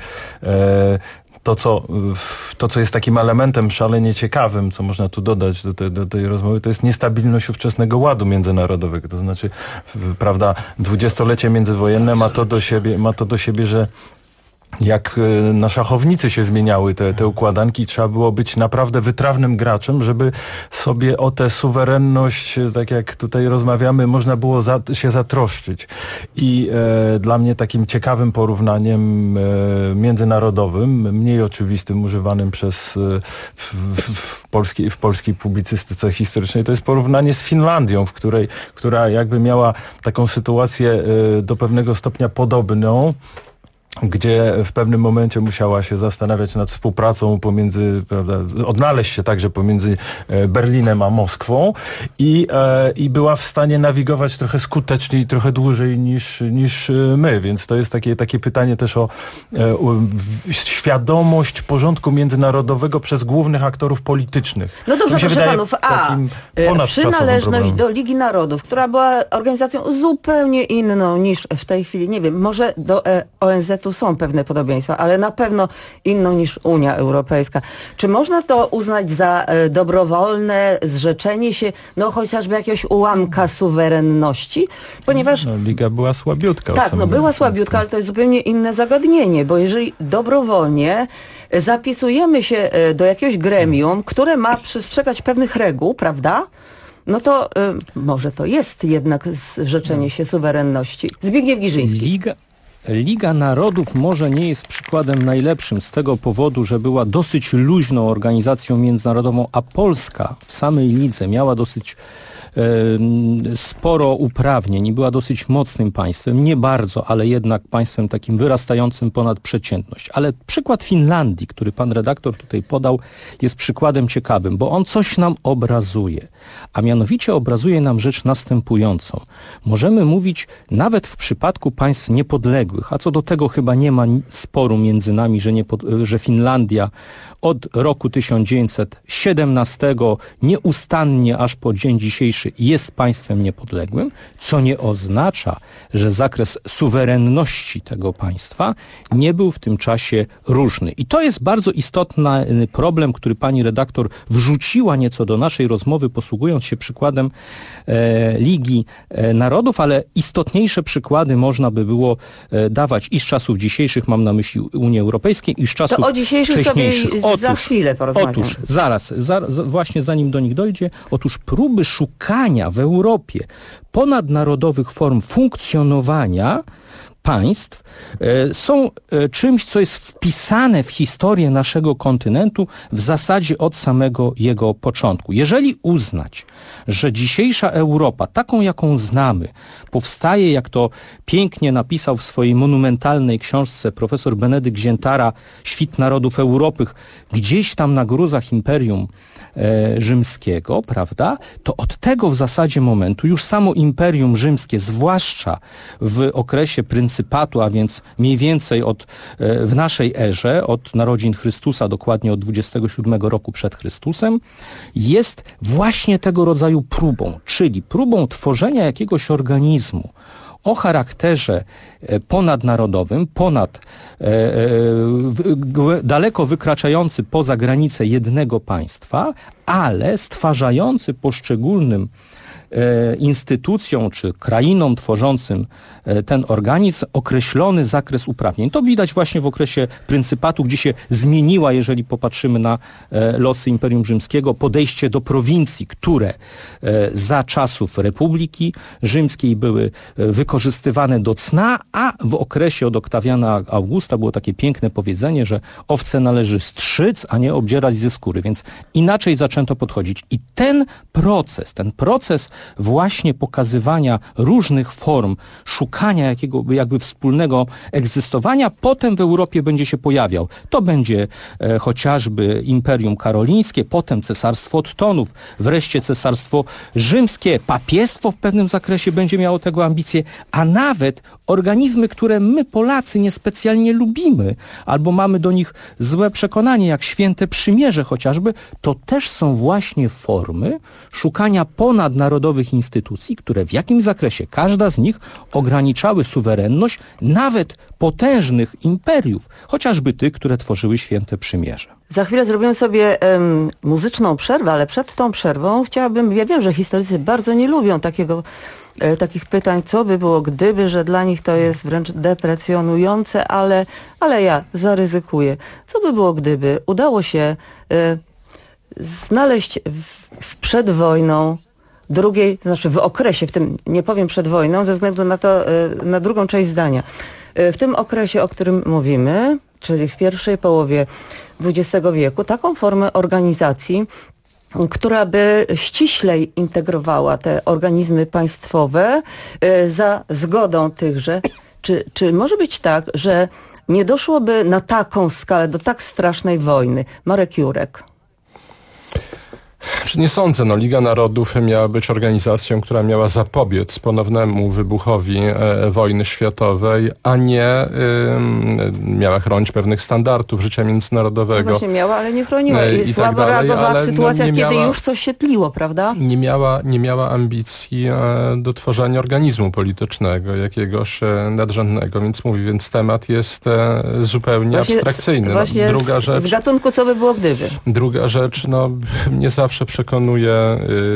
S6: To, co jest takim elementem szalenie ciekawym, co można tu dodać do tej rozmowy, to jest niestabilność ówczesnego ładu międzynarodowego. To znaczy, prawda, 20-lecie międzywojenne ma to do siebie, że jak na szachownicy się zmieniały te układanki, trzeba było być naprawdę wytrawnym graczem, żeby sobie o tę suwerenność, tak jak tutaj rozmawiamy, można było się zatroszczyć. I dla mnie takim ciekawym porównaniem międzynarodowym, mniej oczywistym, używanym w polskiej publicystyce historycznej, to jest porównanie z Finlandią, która jakby miała taką sytuację do pewnego stopnia podobną, gdzie w pewnym momencie musiała się zastanawiać nad współpracą pomiędzy, prawda, odnaleźć się także pomiędzy Berlinem a Moskwą i była w stanie nawigować trochę skuteczniej, trochę dłużej niż my, więc to jest takie pytanie też o świadomość porządku międzynarodowego przez głównych aktorów politycznych.
S27: No dobrze, proszę panów, przynależność do Ligi Narodów, która była organizacją zupełnie inną niż w tej chwili, nie wiem, może do ONZ-u są pewne podobieństwa, ale na pewno inną niż Unia Europejska. Czy można to uznać za dobrowolne zrzeczenie się, chociażby jakiegoś ułamka suwerenności? Ponieważ...
S6: Liga była słabiutka.
S27: Tak, była słabiutka, ale to jest zupełnie inne zagadnienie, bo jeżeli dobrowolnie zapisujemy się do jakiegoś gremium, które ma przestrzegać pewnych reguł, prawda? No to może to jest jednak zrzeczenie się suwerenności. Zbigniew Giżyński.
S3: Liga Narodów może nie jest przykładem najlepszym z tego powodu, że była dosyć luźną organizacją międzynarodową, a Polska w samej lidze miała dosyć sporo uprawnień i była dosyć mocnym państwem, nie bardzo, ale jednak państwem takim wyrastającym ponad przeciętność. Ale przykład Finlandii, który pan redaktor tutaj podał, jest przykładem ciekawym, bo on coś nam obrazuje, a mianowicie obrazuje nam rzecz następującą. Możemy mówić nawet w przypadku państw niepodległych, a co do tego chyba nie ma sporu między nami, że Finlandia od roku 1917 nieustannie aż po dzień dzisiejszy jest państwem niepodległym, co nie oznacza, że zakres suwerenności tego państwa nie był w tym czasie różny. I to jest bardzo istotny problem, który pani redaktor wrzuciła nieco do naszej rozmowy, posługując się przykładem Ligi Narodów, ale istotniejsze przykłady można by było dawać i z czasów dzisiejszych, mam na myśli Unii Europejskiej, i z czasów
S27: to o dzisiejszych
S3: wcześniejszych.
S27: za chwilę porozmawiamy.
S3: Otóż, właśnie zanim do nich dojdzie, otóż próby szukania w Europie ponadnarodowych form funkcjonowania państw są czymś, co jest wpisane w historię naszego kontynentu w zasadzie od samego jego początku. Jeżeli uznać, że dzisiejsza Europa, taką jaką znamy, powstaje, jak to pięknie napisał w swojej monumentalnej książce profesor Benedykt Ziętara, Świt Narodów Europy, gdzieś tam na gruzach Imperium Rzymskiego, prawda, to od tego w zasadzie momentu już samo Imperium Rzymskie, zwłaszcza w okresie pryncypatu, a więc mniej więcej w naszej erze, od narodzin Chrystusa, dokładnie od 27 roku przed Chrystusem, jest właśnie tego rodzaju próbą, czyli próbą tworzenia jakiegoś organizmu o charakterze ponadnarodowym, daleko wykraczający poza granice jednego państwa, ale stwarzający poszczególnym instytucjom czy krainom tworzącym ten organizm określony zakres uprawnień. To widać właśnie w okresie pryncypatu, gdzie się zmieniła, jeżeli popatrzymy na losy Imperium Rzymskiego, podejście do prowincji, które za czasów Republiki Rzymskiej były wykorzystywane do cna, a w okresie od Oktawiana Augusta było takie piękne powiedzenie, że owce należy strzyc, a nie obdzierać ze skóry, więc inaczej zaczęto podchodzić. I ten proces właśnie pokazywania różnych form, szukania jakby wspólnego egzystowania, potem w Europie będzie się pojawiał. To będzie chociażby Imperium Karolińskie, potem Cesarstwo Ottonów, wreszcie Cesarstwo Rzymskie, papiestwo w pewnym zakresie będzie miało tego ambicje, a nawet organizmy, które my Polacy niespecjalnie lubimy, albo mamy do nich złe przekonanie, jak Święte Przymierze chociażby, to też są właśnie formy szukania ponadnarodowych instytucji, które w jakimś zakresie, każda z nich ograniczały suwerenność nawet potężnych imperiów, chociażby tych, które tworzyły Święte Przymierze.
S27: Za chwilę zrobimy sobie muzyczną przerwę, ale przed tą przerwą chciałabym, ja wiem, że historycy bardzo nie lubią takich pytań, co by było gdyby, że dla nich to jest wręcz deprecjonujące, ale ja zaryzykuję. Co by było gdyby udało się znaleźć przed wojną w okresie, w tym nie powiem przed wojną, ze względu na to, na drugą część zdania. W tym okresie, o którym mówimy, czyli w pierwszej połowie XX wieku, taką formę organizacji, która by ściślej integrowała te organizmy państwowe za zgodą tychże. Czy może być tak, że nie doszłoby na taką skalę, do tak strasznej wojny? Marek Jurek.
S4: Nie sądzę. Liga Narodów miała być organizacją, która miała zapobiec ponownemu wybuchowi wojny światowej, a nie miała chronić pewnych standardów życia międzynarodowego.
S27: No właśnie miała, ale nie chroniła. I słabo reagowała w sytuacjach, kiedy już coś się tliło, prawda?
S4: Nie miała ambicji do tworzenia organizmu politycznego, jakiegoś nadrzędnego, więc temat jest zupełnie abstrakcyjny.
S27: Właśnie
S4: Druga rzecz,
S27: z gatunku co by było gdyby.
S4: Druga rzecz, mnie zawsze zawsze przekonuje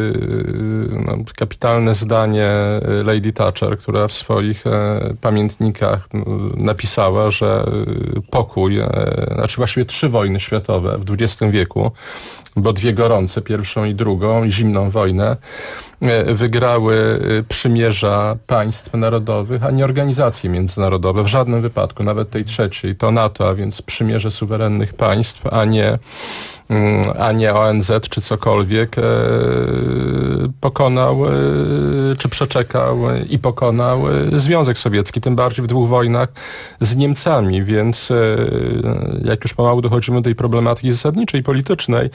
S4: kapitalne zdanie Lady Thatcher, która w swoich pamiętnikach napisała, że pokój, znaczy właściwie 3 wojny światowe w XX wieku, bo 2 gorące, pierwszą i drugą, i zimną wojnę, wygrały przymierza państw narodowych, a nie organizacje międzynarodowe. W żadnym wypadku, nawet tej trzeciej, to NATO, a więc przymierze suwerennych państw, a nie ONZ czy cokolwiek, pokonał czy przeczekał i pokonał Związek Sowiecki, tym bardziej w 2 wojnach z Niemcami, więc jak już pomału dochodzimy do tej problematyki zasadniczej, politycznej,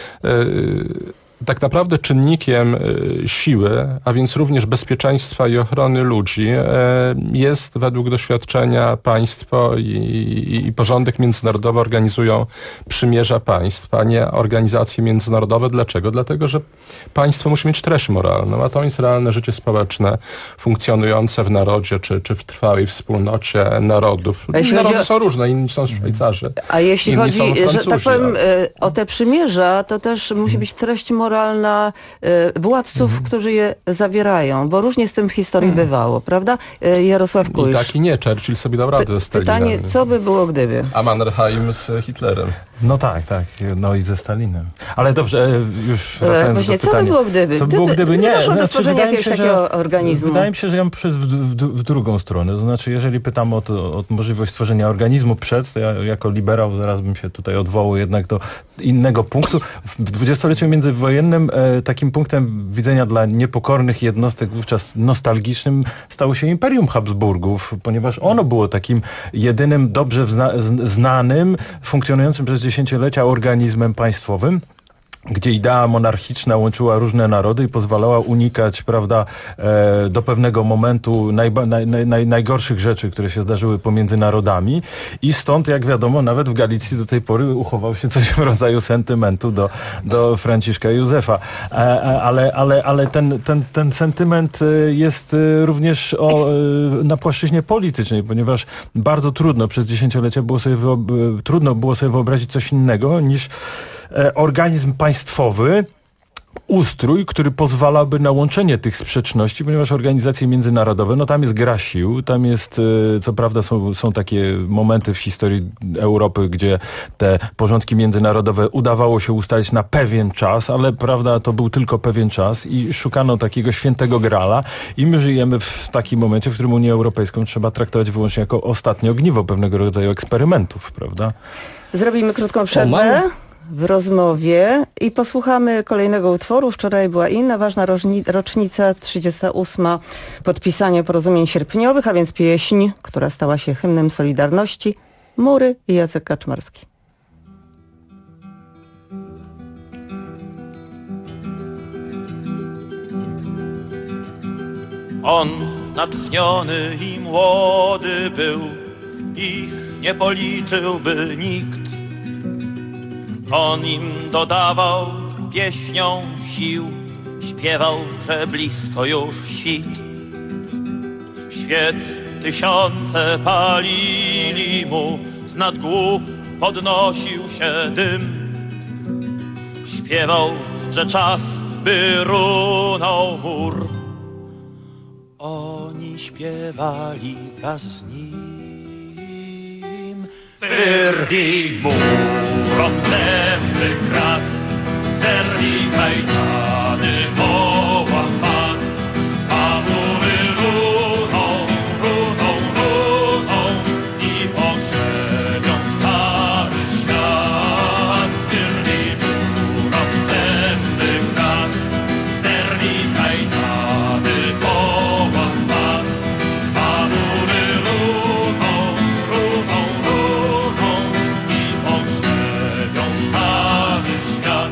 S4: tak naprawdę czynnikiem siły, a więc również bezpieczeństwa i ochrony ludzi, jest według doświadczenia państwo i porządek międzynarodowy organizują przymierza państw, a nie organizacje międzynarodowe. Dlaczego? Dlatego, że państwo musi mieć treść moralną, a to jest realne życie społeczne funkcjonujące w narodzie, czy w trwałej wspólnocie narodów. Narody są różne, inni są Szwajcarzy.
S27: A jeśli chodzi, że tak powiem, o te przymierza, to też musi być treść moralna władców, którzy je zawierają, bo różnie z tym w historii bywało, prawda? Jarosław Kuisz.
S4: I tak i nie. Churchill sobie dał radę ze Stalinem.
S27: Pytanie, co by było gdyby?
S4: A Mannerheim z Hitlerem.
S6: No tak. No i ze Stalinem. Ale dobrze, już wracając do pytania.
S27: Co by było gdyby?
S6: Co by było gdyby? Nie.
S27: Doszło do stworzenia jakiegoś takiego organizmu.
S6: Wydaje mi się, że ja bym przyszedł w drugą stronę. To znaczy, jeżeli pytam o możliwość stworzenia organizmu to ja jako liberał zaraz bym się tutaj odwołał jednak do innego punktu. W dwudziestoleciu międzywojennym takim punktem widzenia dla niepokornych jednostek wówczas nostalgicznym stało się Imperium Habsburgów, ponieważ ono było takim jedynym dobrze znanym, funkcjonującym przez dziesięciolecia organizmem państwowym, gdzie idea monarchiczna łączyła różne narody i pozwalała unikać, prawda, do pewnego momentu najgorszych rzeczy, które się zdarzyły pomiędzy narodami. I stąd, jak wiadomo, nawet w Galicji do tej pory uchował się coś w rodzaju sentymentu do Franciszka Józefa. Ale ten sentyment jest również na płaszczyźnie politycznej, ponieważ bardzo trudno przez dziesięciolecia trudno było sobie wyobrazić coś innego niż organizm państwowy, ustrój, który pozwalałby na łączenie tych sprzeczności, ponieważ organizacje międzynarodowe, no tam jest gra sił, tam jest, co prawda są takie momenty w historii Europy, gdzie te porządki międzynarodowe udawało się ustalić na pewien czas, ale prawda, to był tylko pewien czas i szukano takiego świętego grala i my żyjemy w takim momencie, w którym Unię Europejską trzeba traktować wyłącznie jako ostatnie ogniwo pewnego rodzaju eksperymentów, prawda?
S27: Zrobimy krótką przerwę w rozmowie i posłuchamy kolejnego utworu. Wczoraj była inna ważna rocznica, 38. podpisanie porozumień sierpniowych, a więc pieśń, która stała się hymnem Solidarności, Mury i Jacek Kaczmarski.
S7: On natchniony i młody był, ich nie policzyłby nikt. On im dodawał pieśnią sił, śpiewał, że blisko już świt. Świec tysiące palili mu, z nad głów podnosił się dym. Śpiewał, że czas, by runął mur. Oni śpiewali wraz z nim. Wyrwij murom zęby krat, zerwij kajtany, woła pan, a mury runą, runą, runą i pogrzebią stary świat. Wyrwij murom zęby krat, zerwij kajtany, woła pan, a mury runą, runą, runą i pogrzebią stary świat.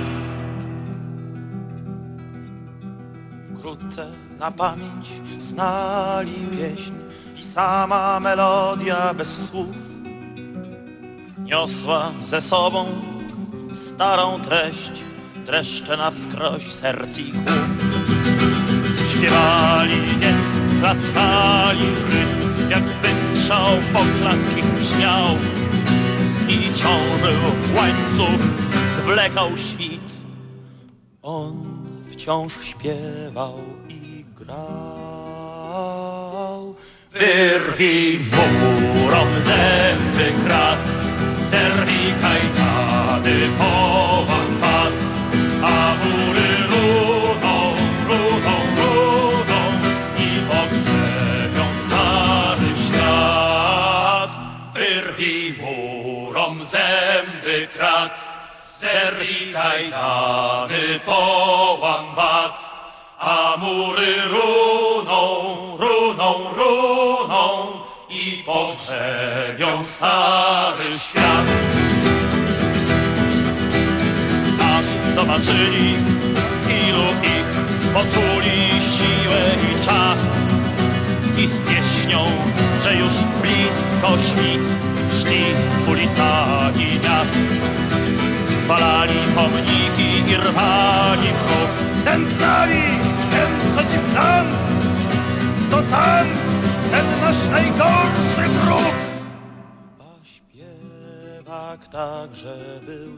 S7: Wkrótce na pamięć znali pieśń i sama melodia bez słów niosła ze sobą starą treść, dreszcze na wskroś serc i głów. Śpiewali więc, klaskali rytm, jak wystrzał poklask ich brzmiał i ciążył w łańcuch, zwlekał świt. On wciąż śpiewał i grał. Wyrwij murom zęby krat, zerwij kajtany, połam pat, a mury rudą, rudą, rudą i ogrzebią stary świat. Wyrwij murom zęby krat, zerwij kajtany, połam bat, a mury runą, runą, runą i pogrzebią stary świat. Aż zobaczyli, ilu ich poczuli siłę i czas, i z pieśnią, że już blisko świt, szli ulicami miast. Zwalali pomniki i rwali w ruch. Ten z nami, ten przeciw nam. Kto sam, ten nasz najgorszy wróg. A śpiewak także był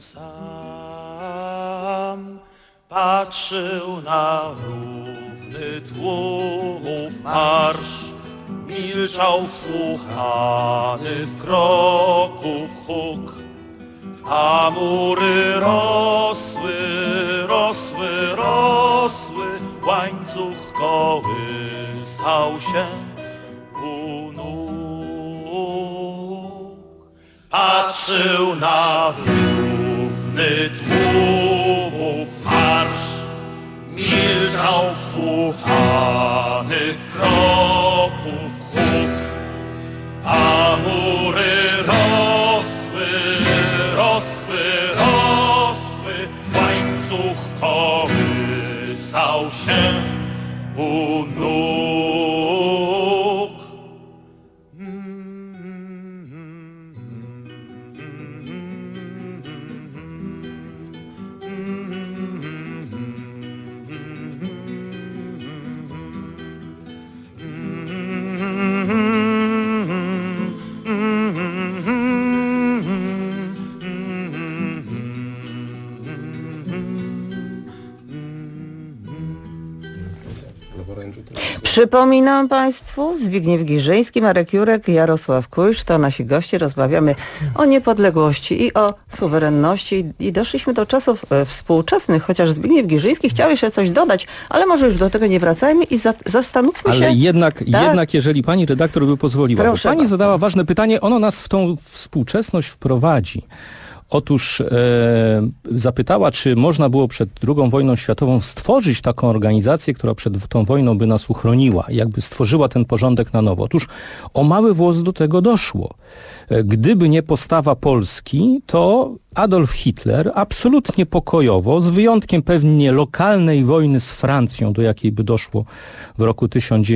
S7: sam. Patrzył na równy tłumów marsz. Milczał wsłuchany w kroków huk. A mury rosły, rosły, rosły, łańcuch kołysał się u nóg. Patrzył na równy tłumów marsz, milczał wsłuchany w kroków huk. A mury rosły, rosły, rosły, łańcuch kołysał się u nóg.
S27: Przypominam Państwu, Zbigniew Giżyński, Marek Jurek, Jarosław Kujsz, to nasi goście. Rozmawiamy o niepodległości i o suwerenności i doszliśmy do czasów współczesnych, chociaż Zbigniew Giżyński chciał jeszcze coś dodać, ale może już do tego nie wracajmy i zastanówmy się.
S3: Ale jednak, jeżeli pani redaktor by pozwoliła,
S27: proszę,
S3: bo pani zadała ważne pytanie, ono nas w tą współczesność wprowadzi. Otóż zapytała, czy można było przed II wojną światową stworzyć taką organizację, która przed tą wojną by nas uchroniła, jakby stworzyła ten porządek na nowo. Otóż o mały włos do tego doszło. Gdyby nie postawa Polski, to Adolf Hitler absolutnie pokojowo, z wyjątkiem pewnie lokalnej wojny z Francją, do jakiej by doszło w roku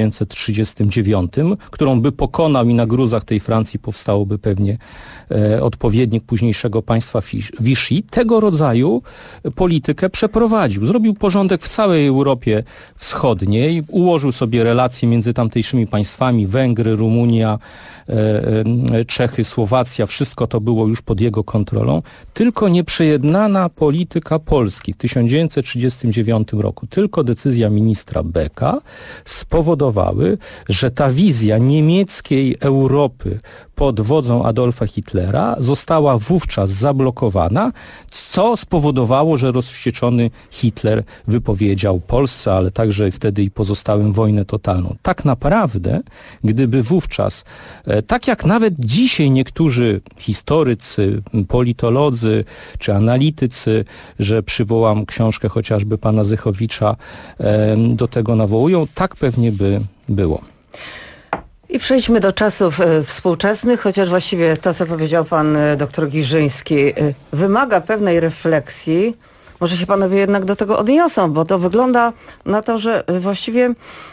S3: 1939, którą by pokonał i na gruzach tej Francji powstałoby pewnie odpowiednik późniejszego państwa Vichy, tego rodzaju politykę przeprowadził. Zrobił porządek w całej Europie Wschodniej, ułożył sobie relacje między tamtejszymi państwami, Węgry, Rumunia, Czechy, Słowacja, wszystko to było już pod jego kontrolą. Tylko nieprzejednana polityka Polski w 1939 roku, tylko decyzja ministra Becka spowodowały, że ta wizja niemieckiej Europy pod wodzą Adolfa Hitlera została wówczas zablokowana, co spowodowało, że rozwścieczony Hitler wypowiedział Polsce, ale także wtedy i pozostałym wojnę totalną. Tak naprawdę, gdyby wówczas, tak jak nawet dzisiaj niektórzy historycy, politolodzy czy analitycy, że przywołam książkę chociażby pana Zychowicza, do tego nawołują, tak pewnie by było.
S27: I przejdźmy do czasów współczesnych, chociaż właściwie to, co powiedział pan doktor Giżyński, wymaga pewnej refleksji. Może się panowie jednak do tego odniosą, bo to wygląda na to, że właściwie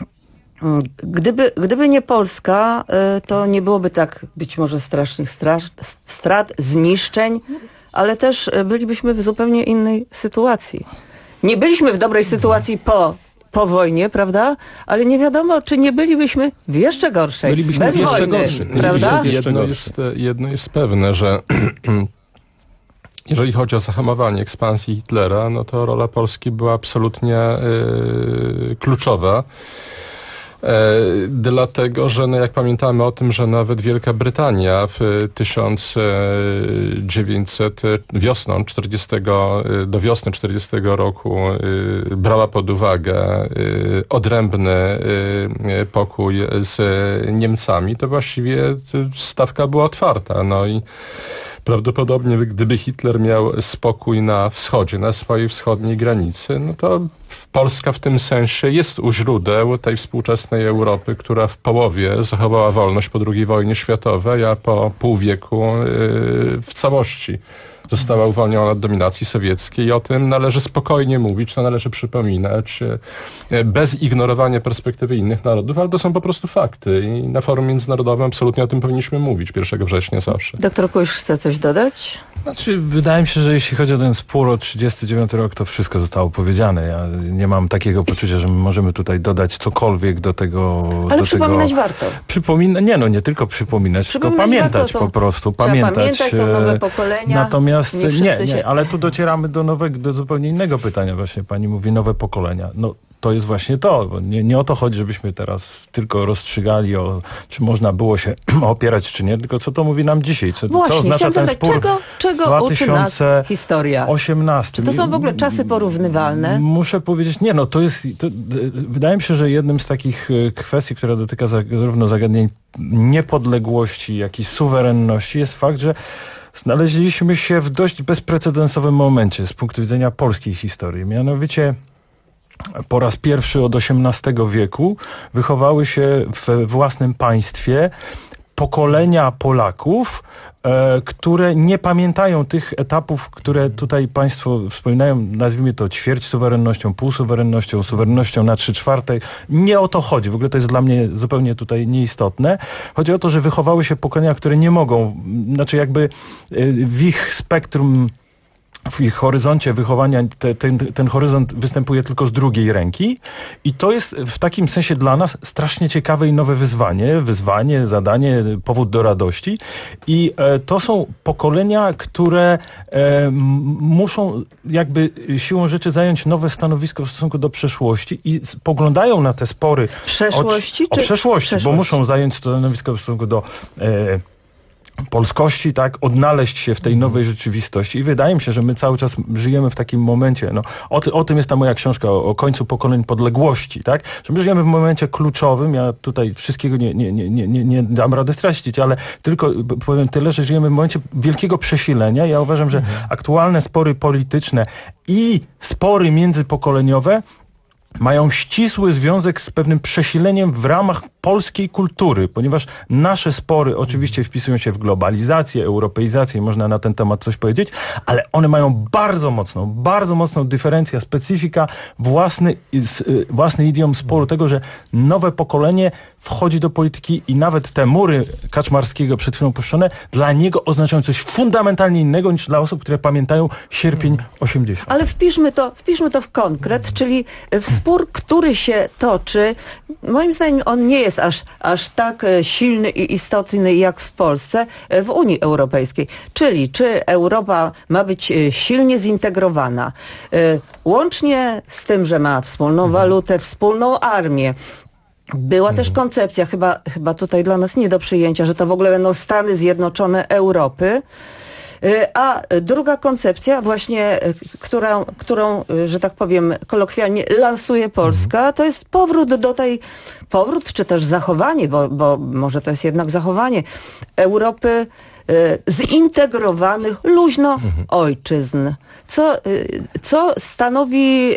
S27: gdyby nie Polska, to nie byłoby tak być może strasznych strat, zniszczeń, ale też bylibyśmy w zupełnie innej sytuacji. Nie byliśmy w dobrej sytuacji po wojnie, prawda? Ale nie wiadomo, czy nie bylibyśmy w jeszcze gorszej.
S3: Bylibyśmy
S27: bez
S3: w jeszcze
S27: wojny,
S3: gorszy.
S27: prawda?
S4: Jedno jest pewne, że jeżeli chodzi o zahamowanie ekspansji Hitlera, no to rola Polski była absolutnie kluczowa. Dlatego, że jak pamiętamy o tym, że nawet Wielka Brytania do wiosny 40 roku brała pod uwagę odrębny pokój z Niemcami, to właściwie stawka była otwarta. No i prawdopodobnie gdyby Hitler miał spokój na wschodzie, na swojej wschodniej granicy, no to Polska w tym sensie jest u źródeł tej współczesnej Europy, która w połowie zachowała wolność po II wojnie światowej, a po pół wieku w całości została uwolniona od dominacji sowieckiej. I o tym należy spokojnie mówić, to należy przypominać, bez ignorowania perspektywy innych narodów, ale to są po prostu fakty i na forum międzynarodowym absolutnie o tym powinniśmy mówić 1 września zawsze.
S27: Doktor Kuś chce coś dodać?
S6: Znaczy, wydaje mi się, że jeśli chodzi o ten spór o 39 rok, to wszystko zostało powiedziane. Ja nie mam takiego poczucia, że my możemy tutaj dodać cokolwiek do tego.
S27: Ale przypominać warto.
S6: Nie tylko przypominać, tylko pamiętać po prostu.
S27: Pamiętać, są nowe pokolenia.
S6: Natomiast ale tu docieramy do zupełnie innego pytania. Właśnie pani mówi nowe pokolenia. No to jest właśnie to. Bo nie o to chodzi, żebyśmy teraz tylko rozstrzygali czy można było się opierać, czy nie, tylko co to mówi nam dzisiaj. Co oznacza ten spór
S27: czego uczy nas historia?
S6: 18.
S27: Czy to są w ogóle czasy porównywalne?
S6: Muszę powiedzieć, wydaje mi się, że jednym z takich kwestii, która dotyka zarówno zagadnień niepodległości, jak i suwerenności, jest fakt, że znaleźliśmy się w dość bezprecedensowym momencie z punktu widzenia polskiej historii. Mianowicie po raz pierwszy od XVIII wieku wychowały się w własnym państwie pokolenia Polaków, które nie pamiętają tych etapów, które tutaj państwo wspominają, nazwijmy to ćwierć suwerennością, półsuwerennością, suwerennością na 3/4. Nie o to chodzi. W ogóle to jest dla mnie zupełnie tutaj nieistotne. Chodzi o to, że wychowały się pokolenia, które nie mogą, w ich spektrum, w ich horyzoncie wychowania ten horyzont występuje tylko z drugiej ręki i to jest w takim sensie dla nas strasznie ciekawe i nowe wyzwanie, zadanie, powód do radości i to są pokolenia, które muszą siłą rzeczy zająć nowe stanowisko w stosunku do przeszłości i spoglądają na te spory o przeszłości, bo muszą zająć stanowisko w stosunku do polskości, tak, odnaleźć się w tej nowej rzeczywistości i wydaje mi się, że my cały czas żyjemy w takim momencie, o tym jest ta moja książka o końcu pokoleń podległości, tak, że my żyjemy w momencie kluczowym, ja tutaj wszystkiego nie dam rady stracić, ale tylko powiem tyle, że żyjemy w momencie wielkiego przesilenia. Ja uważam, że aktualne spory polityczne i spory międzypokoleniowe mają ścisły związek z pewnym przesileniem w ramach polskiej kultury, ponieważ nasze spory oczywiście wpisują się w globalizację, europeizację, można na ten temat coś powiedzieć, ale one mają bardzo mocną dyferencję, specyfika, własny idiom sporu tego, że nowe pokolenie wchodzi do polityki i nawet te mury Kaczmarskiego przed chwilą puszczone dla niego oznaczają coś fundamentalnie innego niż dla osób, które pamiętają sierpień 80.
S27: Ale wpiszmy to w konkret, czyli w spór, który się toczy, moim zdaniem on nie jest aż tak silny i istotny jak w Polsce, w Unii Europejskiej. Czyli czy Europa ma być silnie zintegrowana, łącznie z tym, że ma wspólną walutę, wspólną armię. Była też koncepcja, chyba tutaj dla nas nie do przyjęcia, że to w ogóle będą Stany Zjednoczone Europy. A druga koncepcja właśnie, którą, że tak powiem, kolokwialnie lansuje Polska, to jest powrót czy też zachowanie, bo może to jest jednak zachowanie Europy zintegrowanych luźno ojczyzn, co stanowi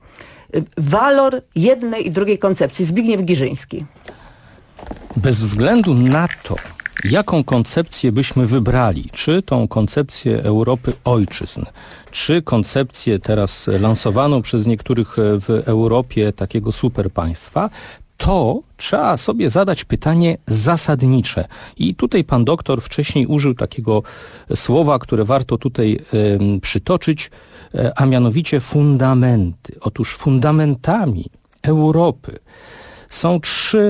S27: walor jednej i drugiej koncepcji. Zbigniew Giżyński.
S3: Bez względu na to, jaką koncepcję byśmy wybrali, czy tą koncepcję Europy ojczyzn, czy koncepcję teraz lansowaną przez niektórych w Europie takiego superpaństwa, to trzeba sobie zadać pytanie zasadnicze. I tutaj pan doktor wcześniej użył takiego słowa, które warto tutaj przytoczyć, a mianowicie fundamenty. Otóż fundamentami Europy są trzy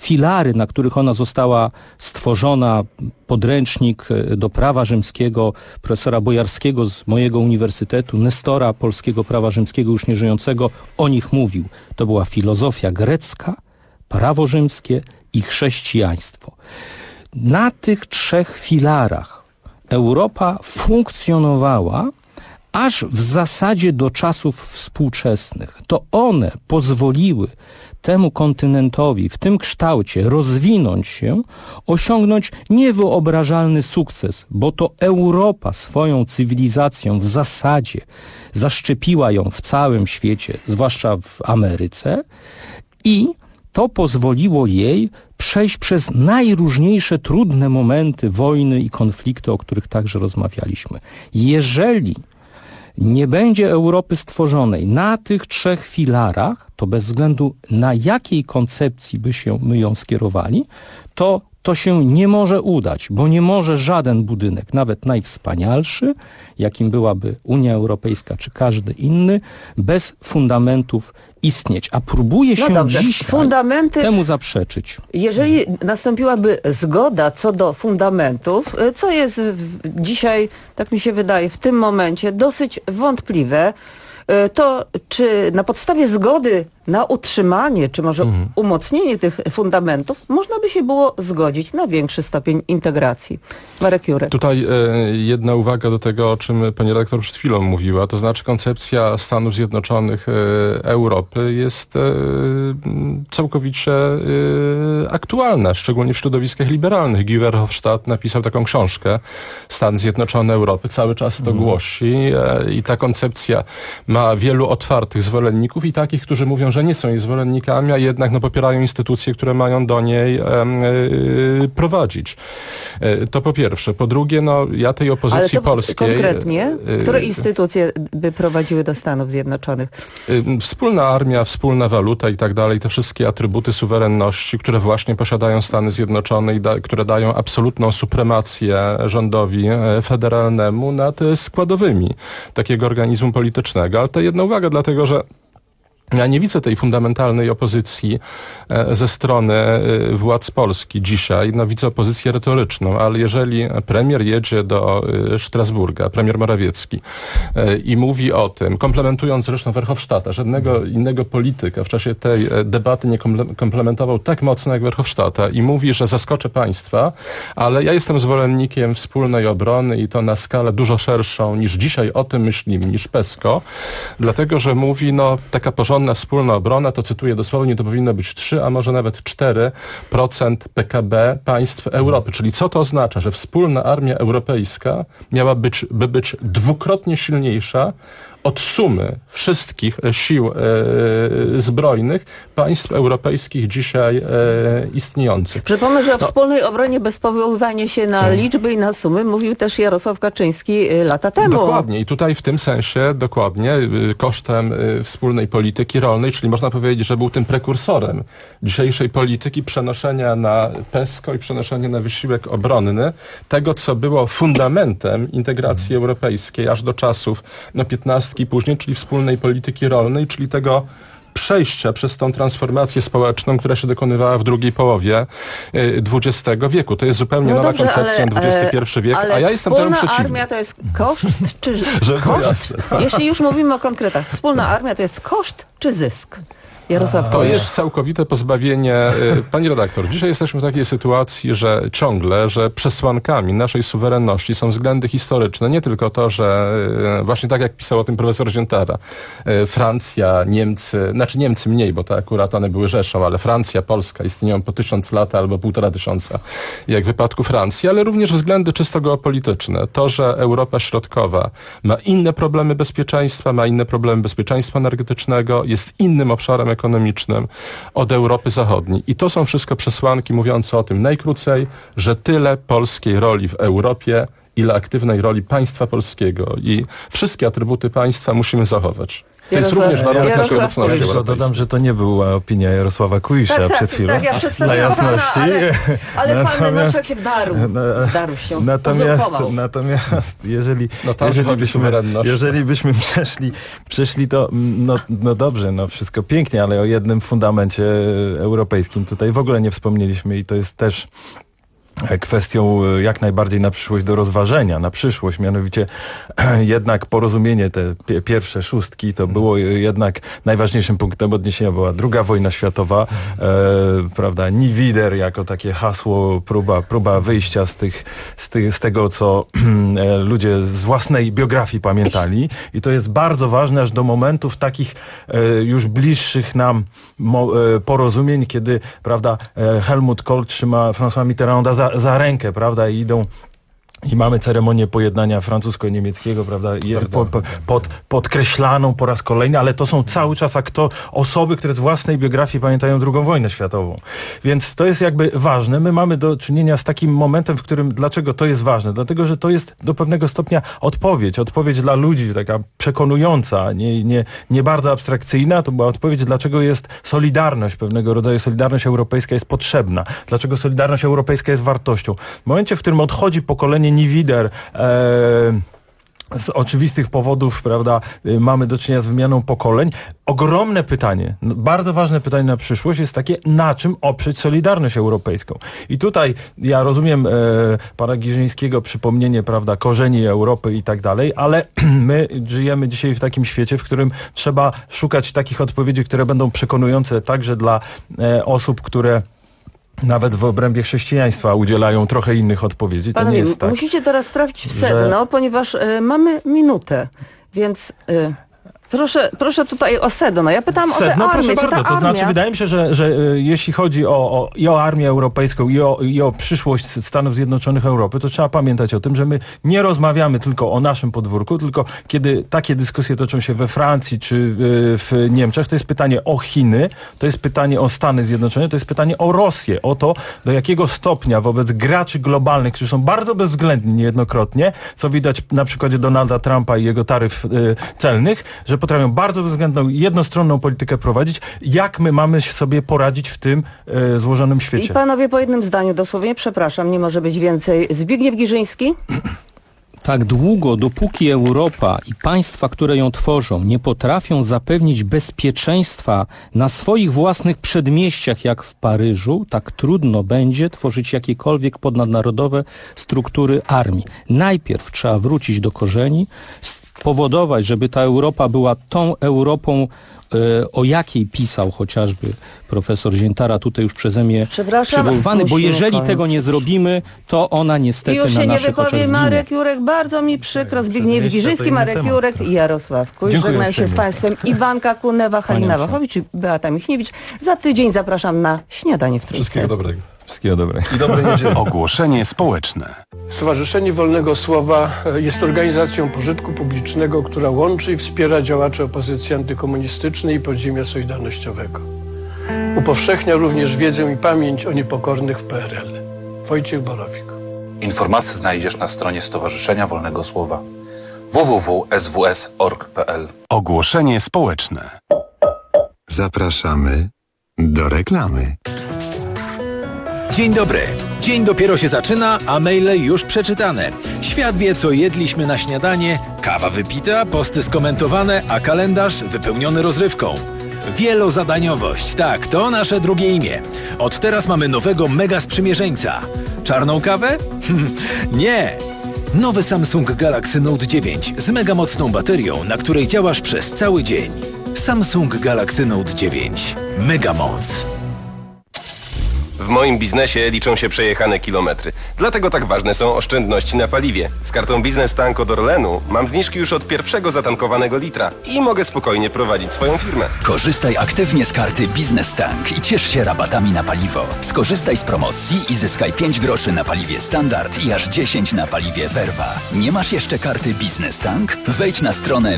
S3: filary, na których ona została stworzona, podręcznik do prawa rzymskiego profesora Bojarskiego z mojego uniwersytetu, nestora polskiego prawa rzymskiego już nieżyjącego, o nich mówił. To była filozofia grecka, prawo rzymskie i chrześcijaństwo. Na tych trzech filarach Europa funkcjonowała aż w zasadzie do czasów współczesnych. To one pozwoliły temu kontynentowi w tym kształcie rozwinąć się, osiągnąć niewyobrażalny sukces, bo to Europa swoją cywilizacją w zasadzie zaszczepiła ją w całym świecie, zwłaszcza w Ameryce, i to pozwoliło jej przejść przez najróżniejsze trudne momenty wojny i konflikty, o których także rozmawialiśmy. Jeżeli nie będzie Europy stworzonej na tych trzech filarach, to bez względu na jakiej koncepcji my ją skierowali, to się nie może udać, bo nie może żaden budynek, nawet najwspanialszy, jakim byłaby Unia Europejska czy każdy inny, bez fundamentów istnieć. A próbuje się dzisiaj temu zaprzeczyć.
S27: Jeżeli nastąpiłaby zgoda co do fundamentów, co jest dzisiaj, tak mi się wydaje, w tym momencie dosyć wątpliwe, to czy na podstawie zgody na utrzymanie, czy może umocnienie tych fundamentów, można by się było zgodzić na większy stopień integracji? Marek Jurek.
S4: Tutaj jedna uwaga do tego, o czym pani redaktor przed chwilą mówiła, to znaczy koncepcja Stanów Zjednoczonych Europy jest całkowicie aktualna, szczególnie w środowiskach liberalnych. Guy Verhofstadt napisał taką książkę Stan Zjednoczony Europy, cały czas to głosi i ta koncepcja ma wielu otwartych zwolenników i takich, którzy mówią, że nie są jej zwolennikami, a jednak popierają instytucje, które mają do niej prowadzić. To po pierwsze. Po drugie, ja tej opozycji polskiej...
S27: Konkretnie? Które instytucje by prowadziły do Stanów Zjednoczonych?
S4: Wspólna armia, wspólna waluta i tak dalej, te wszystkie atrybuty suwerenności, które właśnie posiadają Stany Zjednoczone i które dają absolutną supremację rządowi federalnemu nad składowymi takiego organizmu politycznego. Ale to jedna uwaga, dlatego że ja nie widzę tej fundamentalnej opozycji ze strony władz Polski dzisiaj. Widzę opozycję retoryczną, ale jeżeli premier jedzie do Strasburga, premier Morawiecki, i mówi o tym, komplementując zresztą Verhofstadta, żadnego innego polityka w czasie tej debaty nie komplementował tak mocno jak Verhofstadta i mówi, że zaskoczę państwa, ale ja jestem zwolennikiem wspólnej obrony i to na skalę dużo szerszą niż dzisiaj o tym myślimy, niż PESCO, dlatego, że mówi, taka porządna wspólna obrona, to cytuję dosłownie, to powinno być 3, a może nawet 4% PKB państw Europy. Czyli co to oznacza? Że wspólna armia europejska miałaby być dwukrotnie silniejsza od sumy wszystkich sił zbrojnych państw europejskich dzisiaj istniejących.
S27: Przypomnę, że o wspólnej obronie bez powoływania się na liczby i na sumy mówił też Jarosław Kaczyński lata temu.
S4: Dokładnie. I tutaj w tym sensie kosztem wspólnej polityki rolnej, czyli można powiedzieć, że był tym prekursorem dzisiejszej polityki przenoszenia na PESCO i przenoszenia na wysiłek obronny tego, co było fundamentem integracji europejskiej aż do czasów 15 i później, czyli wspólnej polityki rolnej, czyli tego przejścia przez tą transformację społeczną, która się dokonywała w drugiej połowie XX wieku. To jest zupełnie nowa koncepcja na XXI wiek, a ja jestem temu przeciwny.
S27: Wspólna armia to jest koszt czy koszt? Jeśli już mówimy o konkretach, wspólna armia to jest koszt czy zysk? Jarosław,
S4: to jest całkowite pozbawienie. Pani redaktor, dzisiaj jesteśmy w takiej sytuacji, że przesłankami naszej suwerenności są względy historyczne. Nie tylko to, że właśnie tak jak pisał o tym profesor Ziętara, Francja, Niemcy, Niemcy mniej, bo to akurat one były Rzeszą, ale Francja, Polska istnieją po 1000 lat albo 1500, jak w wypadku Francji, ale również względy czysto geopolityczne. To, że Europa Środkowa ma inne problemy bezpieczeństwa energetycznego, jest innym obszarem ekonomicznym od Europy Zachodniej. I to są wszystko przesłanki mówiące o tym najkrócej, że tyle polskiej roli w Europie, ile aktywnej roli państwa polskiego i wszystkie atrybuty państwa musimy zachować. To jest również warunek naszej obecności europejskiej.
S6: Dodam, że to nie była opinia Jarosława Kuisza przed chwilą.
S27: Tak, ja przedstawiłam pana, ale pan marszałek się wdarł się,
S6: natomiast jeżeli byśmy przeszli to, no dobrze, no wszystko pięknie, ale o jednym fundamencie europejskim tutaj w ogóle nie wspomnieliśmy i to jest też kwestią jak najbardziej na przyszłość do rozważenia, na przyszłość, mianowicie jednak porozumienie, te pierwsze szóstki, to było jednak najważniejszym punktem odniesienia była II wojna światowa, prawda, nie wider jako takie hasło, próba wyjścia z tego, co ludzie z własnej biografii pamiętali i to jest bardzo ważne aż do momentów takich już bliższych nam porozumień, kiedy, prawda, Helmut Kohl trzyma François Mitterranda za rękę, prawda, i idą i mamy ceremonię pojednania francusko-niemieckiego, prawda, podkreślaną po raz kolejny, ale to są cały czas osoby, które z własnej biografii pamiętają II wojnę światową. Więc to jest jakby ważne. My mamy do czynienia z takim momentem, w którym, dlaczego to jest ważne? Dlatego, że to jest do pewnego stopnia odpowiedź dla ludzi, taka przekonująca, nie bardzo abstrakcyjna, to była odpowiedź, dlaczego jest solidarność, pewnego rodzaju solidarność europejska jest potrzebna, dlaczego solidarność europejska jest wartością. W momencie, w którym odchodzi pokolenie Niwider, z oczywistych powodów, prawda, mamy do czynienia z wymianą pokoleń. Ogromne pytanie, bardzo ważne pytanie na przyszłość jest takie, na czym oprzeć solidarność europejską. I tutaj ja rozumiem pana Giżyńskiego przypomnienie, prawda, korzeni Europy i tak dalej, ale my żyjemy dzisiaj w takim świecie, w którym trzeba szukać takich odpowiedzi, które będą przekonujące także dla osób, które nawet w obrębie chrześcijaństwa udzielają trochę innych odpowiedzi.
S27: Panowie,
S6: to nie jest tak,
S27: musicie teraz trafić w sedno, ponieważ mamy minutę, więc proszę tutaj o sedno. Ja pytam o tę armię.
S6: Proszę bardzo, to znaczy wydaje mi się, że jeśli chodzi o armię europejską i o przyszłość Stanów Zjednoczonych Europy, to trzeba pamiętać o tym, że my nie rozmawiamy tylko o naszym podwórku, tylko kiedy takie dyskusje toczą się we Francji czy w Niemczech, to jest pytanie o Chiny, to jest pytanie o Stany Zjednoczone, to jest pytanie o Rosję, o to, do jakiego stopnia wobec graczy globalnych, którzy są bardzo bezwzględni niejednokrotnie, co widać na przykładzie Donalda Trumpa i jego taryf celnych, że potrafią bardzo bezwzględną, jednostronną politykę prowadzić. Jak my mamy sobie poradzić w tym złożonym świecie?
S27: I panowie po jednym zdaniu dosłownie, przepraszam, nie może być więcej. Zbigniew Giżyński?
S3: Tak długo, dopóki Europa i państwa, które ją tworzą, nie potrafią zapewnić bezpieczeństwa na swoich własnych przedmieściach, jak w Paryżu, tak trudno będzie tworzyć jakiekolwiek ponadnarodowe struktury armii. Najpierw trzeba wrócić do korzeni, spowodować, żeby ta Europa była tą Europą, o jakiej pisał chociażby profesor Ziętara, tutaj już przeze mnie przywoływany, bo jeżeli tego nie zrobimy, to ona niestety na naszych oczach zginie.
S27: Już się nie wypowie Marek Jurek, bardzo mi przykro, Zbigniew Giżyński, Marek Jurek i Jarosław Kuisz. Żegnają się z państwem Iwanka Kunewa, Halina Wachowicz i Beata Michniewicz. Za tydzień zapraszam na Śniadanie w Trójce.
S4: Wszystkiego dobrego.
S6: Wszystkiego dobrego.
S4: I dobrej niedzieli.
S1: Ogłoszenie społeczne.
S8: Stowarzyszenie Wolnego Słowa jest organizacją pożytku publicznego, która łączy i wspiera działaczy opozycji antykomunistycznej i podziemia solidarnościowego. Upowszechnia również wiedzę i pamięć o niepokornych w PRL. Wojciech Borowik.
S9: Informacje znajdziesz na stronie Stowarzyszenia Wolnego Słowa www.sws.org.pl.
S1: Ogłoszenie społeczne. Zapraszamy do reklamy.
S10: Dzień dobry. Dzień dopiero się zaczyna, a maile już przeczytane. Świat wie, co jedliśmy na śniadanie, kawa wypita, posty skomentowane, a kalendarz wypełniony rozrywką. Wielozadaniowość, tak, to nasze drugie imię. Od teraz mamy nowego mega sprzymierzeńca. Czarną kawę? Nie! Nowy Samsung Galaxy Note 9 z mega mocną baterią, na której działasz przez cały dzień. Samsung Galaxy Note 9. Mega moc.
S22: W moim biznesie liczą się przejechane kilometry. Dlatego tak ważne są oszczędności na paliwie. Z kartą Biznes Tank od Orlenu mam zniżki już od pierwszego zatankowanego litra i mogę spokojnie prowadzić swoją firmę.
S20: Korzystaj aktywnie z karty Biznes Tank i ciesz się rabatami na paliwo. Skorzystaj z promocji i zyskaj 5 groszy na paliwie Standard i aż 10 na paliwie Verva. Nie masz jeszcze karty Biznes Tank? Wejdź na stronę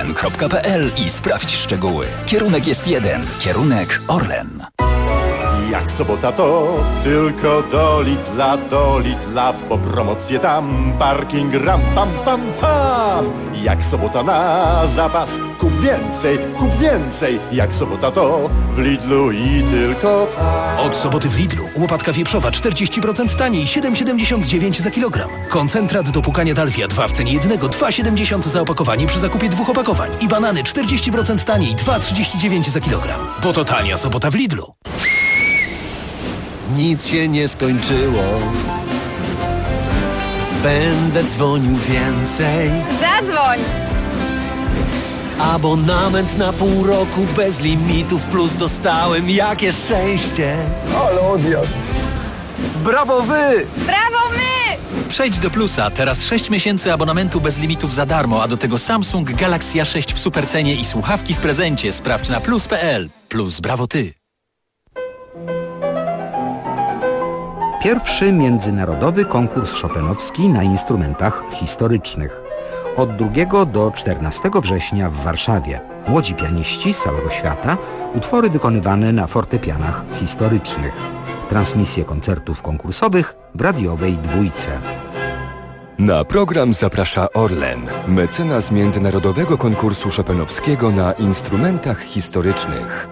S20: biznestank.orlen.pl i sprawdź szczegóły. Kierunek jest jeden. Kierunek Orlen.
S23: Jak sobota to tylko do Lidla, bo promocje tam, parking ram pam pam pam. Jak sobota na zapas, kup więcej. Jak sobota to w Lidlu i tylko tam.
S17: Od soboty w Lidlu łopatka wieprzowa 40% taniej, 7,79 za kilogram. Koncentrat do płukania Dalvia 2 w cenie jednego, 2,70 za opakowanie przy zakupie 2 opakowań. I banany 40% taniej, 2,39 za kilogram. Bo to tania sobota w Lidlu.
S24: Nic się nie skończyło. Będę dzwonił więcej.
S2: Zadzwoń!
S24: Abonament na pół roku bez limitów plus dostałem. Jakie szczęście!
S11: Ale odjazd! Brawo wy!
S2: Brawo my!
S12: Przejdź do Plusa. Teraz 6 miesięcy abonamentu bez limitów za darmo, a do tego Samsung Galaxy A6 w supercenie i słuchawki w prezencie. Sprawdź na plus.pl. Plus, brawo ty!
S13: Pierwszy międzynarodowy konkurs chopinowski na instrumentach historycznych. Od 2 do 14 września w Warszawie. Młodzi pianiści z całego świata, utwory wykonywane na fortepianach historycznych. Transmisje koncertów konkursowych w radiowej Dwójce.
S14: Na program zaprasza Orlen, mecenas Międzynarodowego Konkursu Chopinowskiego na instrumentach historycznych.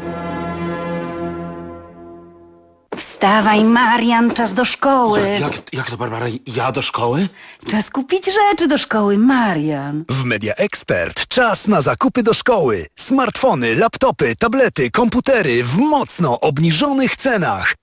S2: Wstawaj, Marian, czas do szkoły.
S21: Jak to, Barbara? Ja do szkoły?
S2: Czas kupić rzeczy do szkoły, Marian.
S10: W Media Expert czas na zakupy do szkoły. Smartfony, laptopy, tablety, komputery w mocno obniżonych cenach.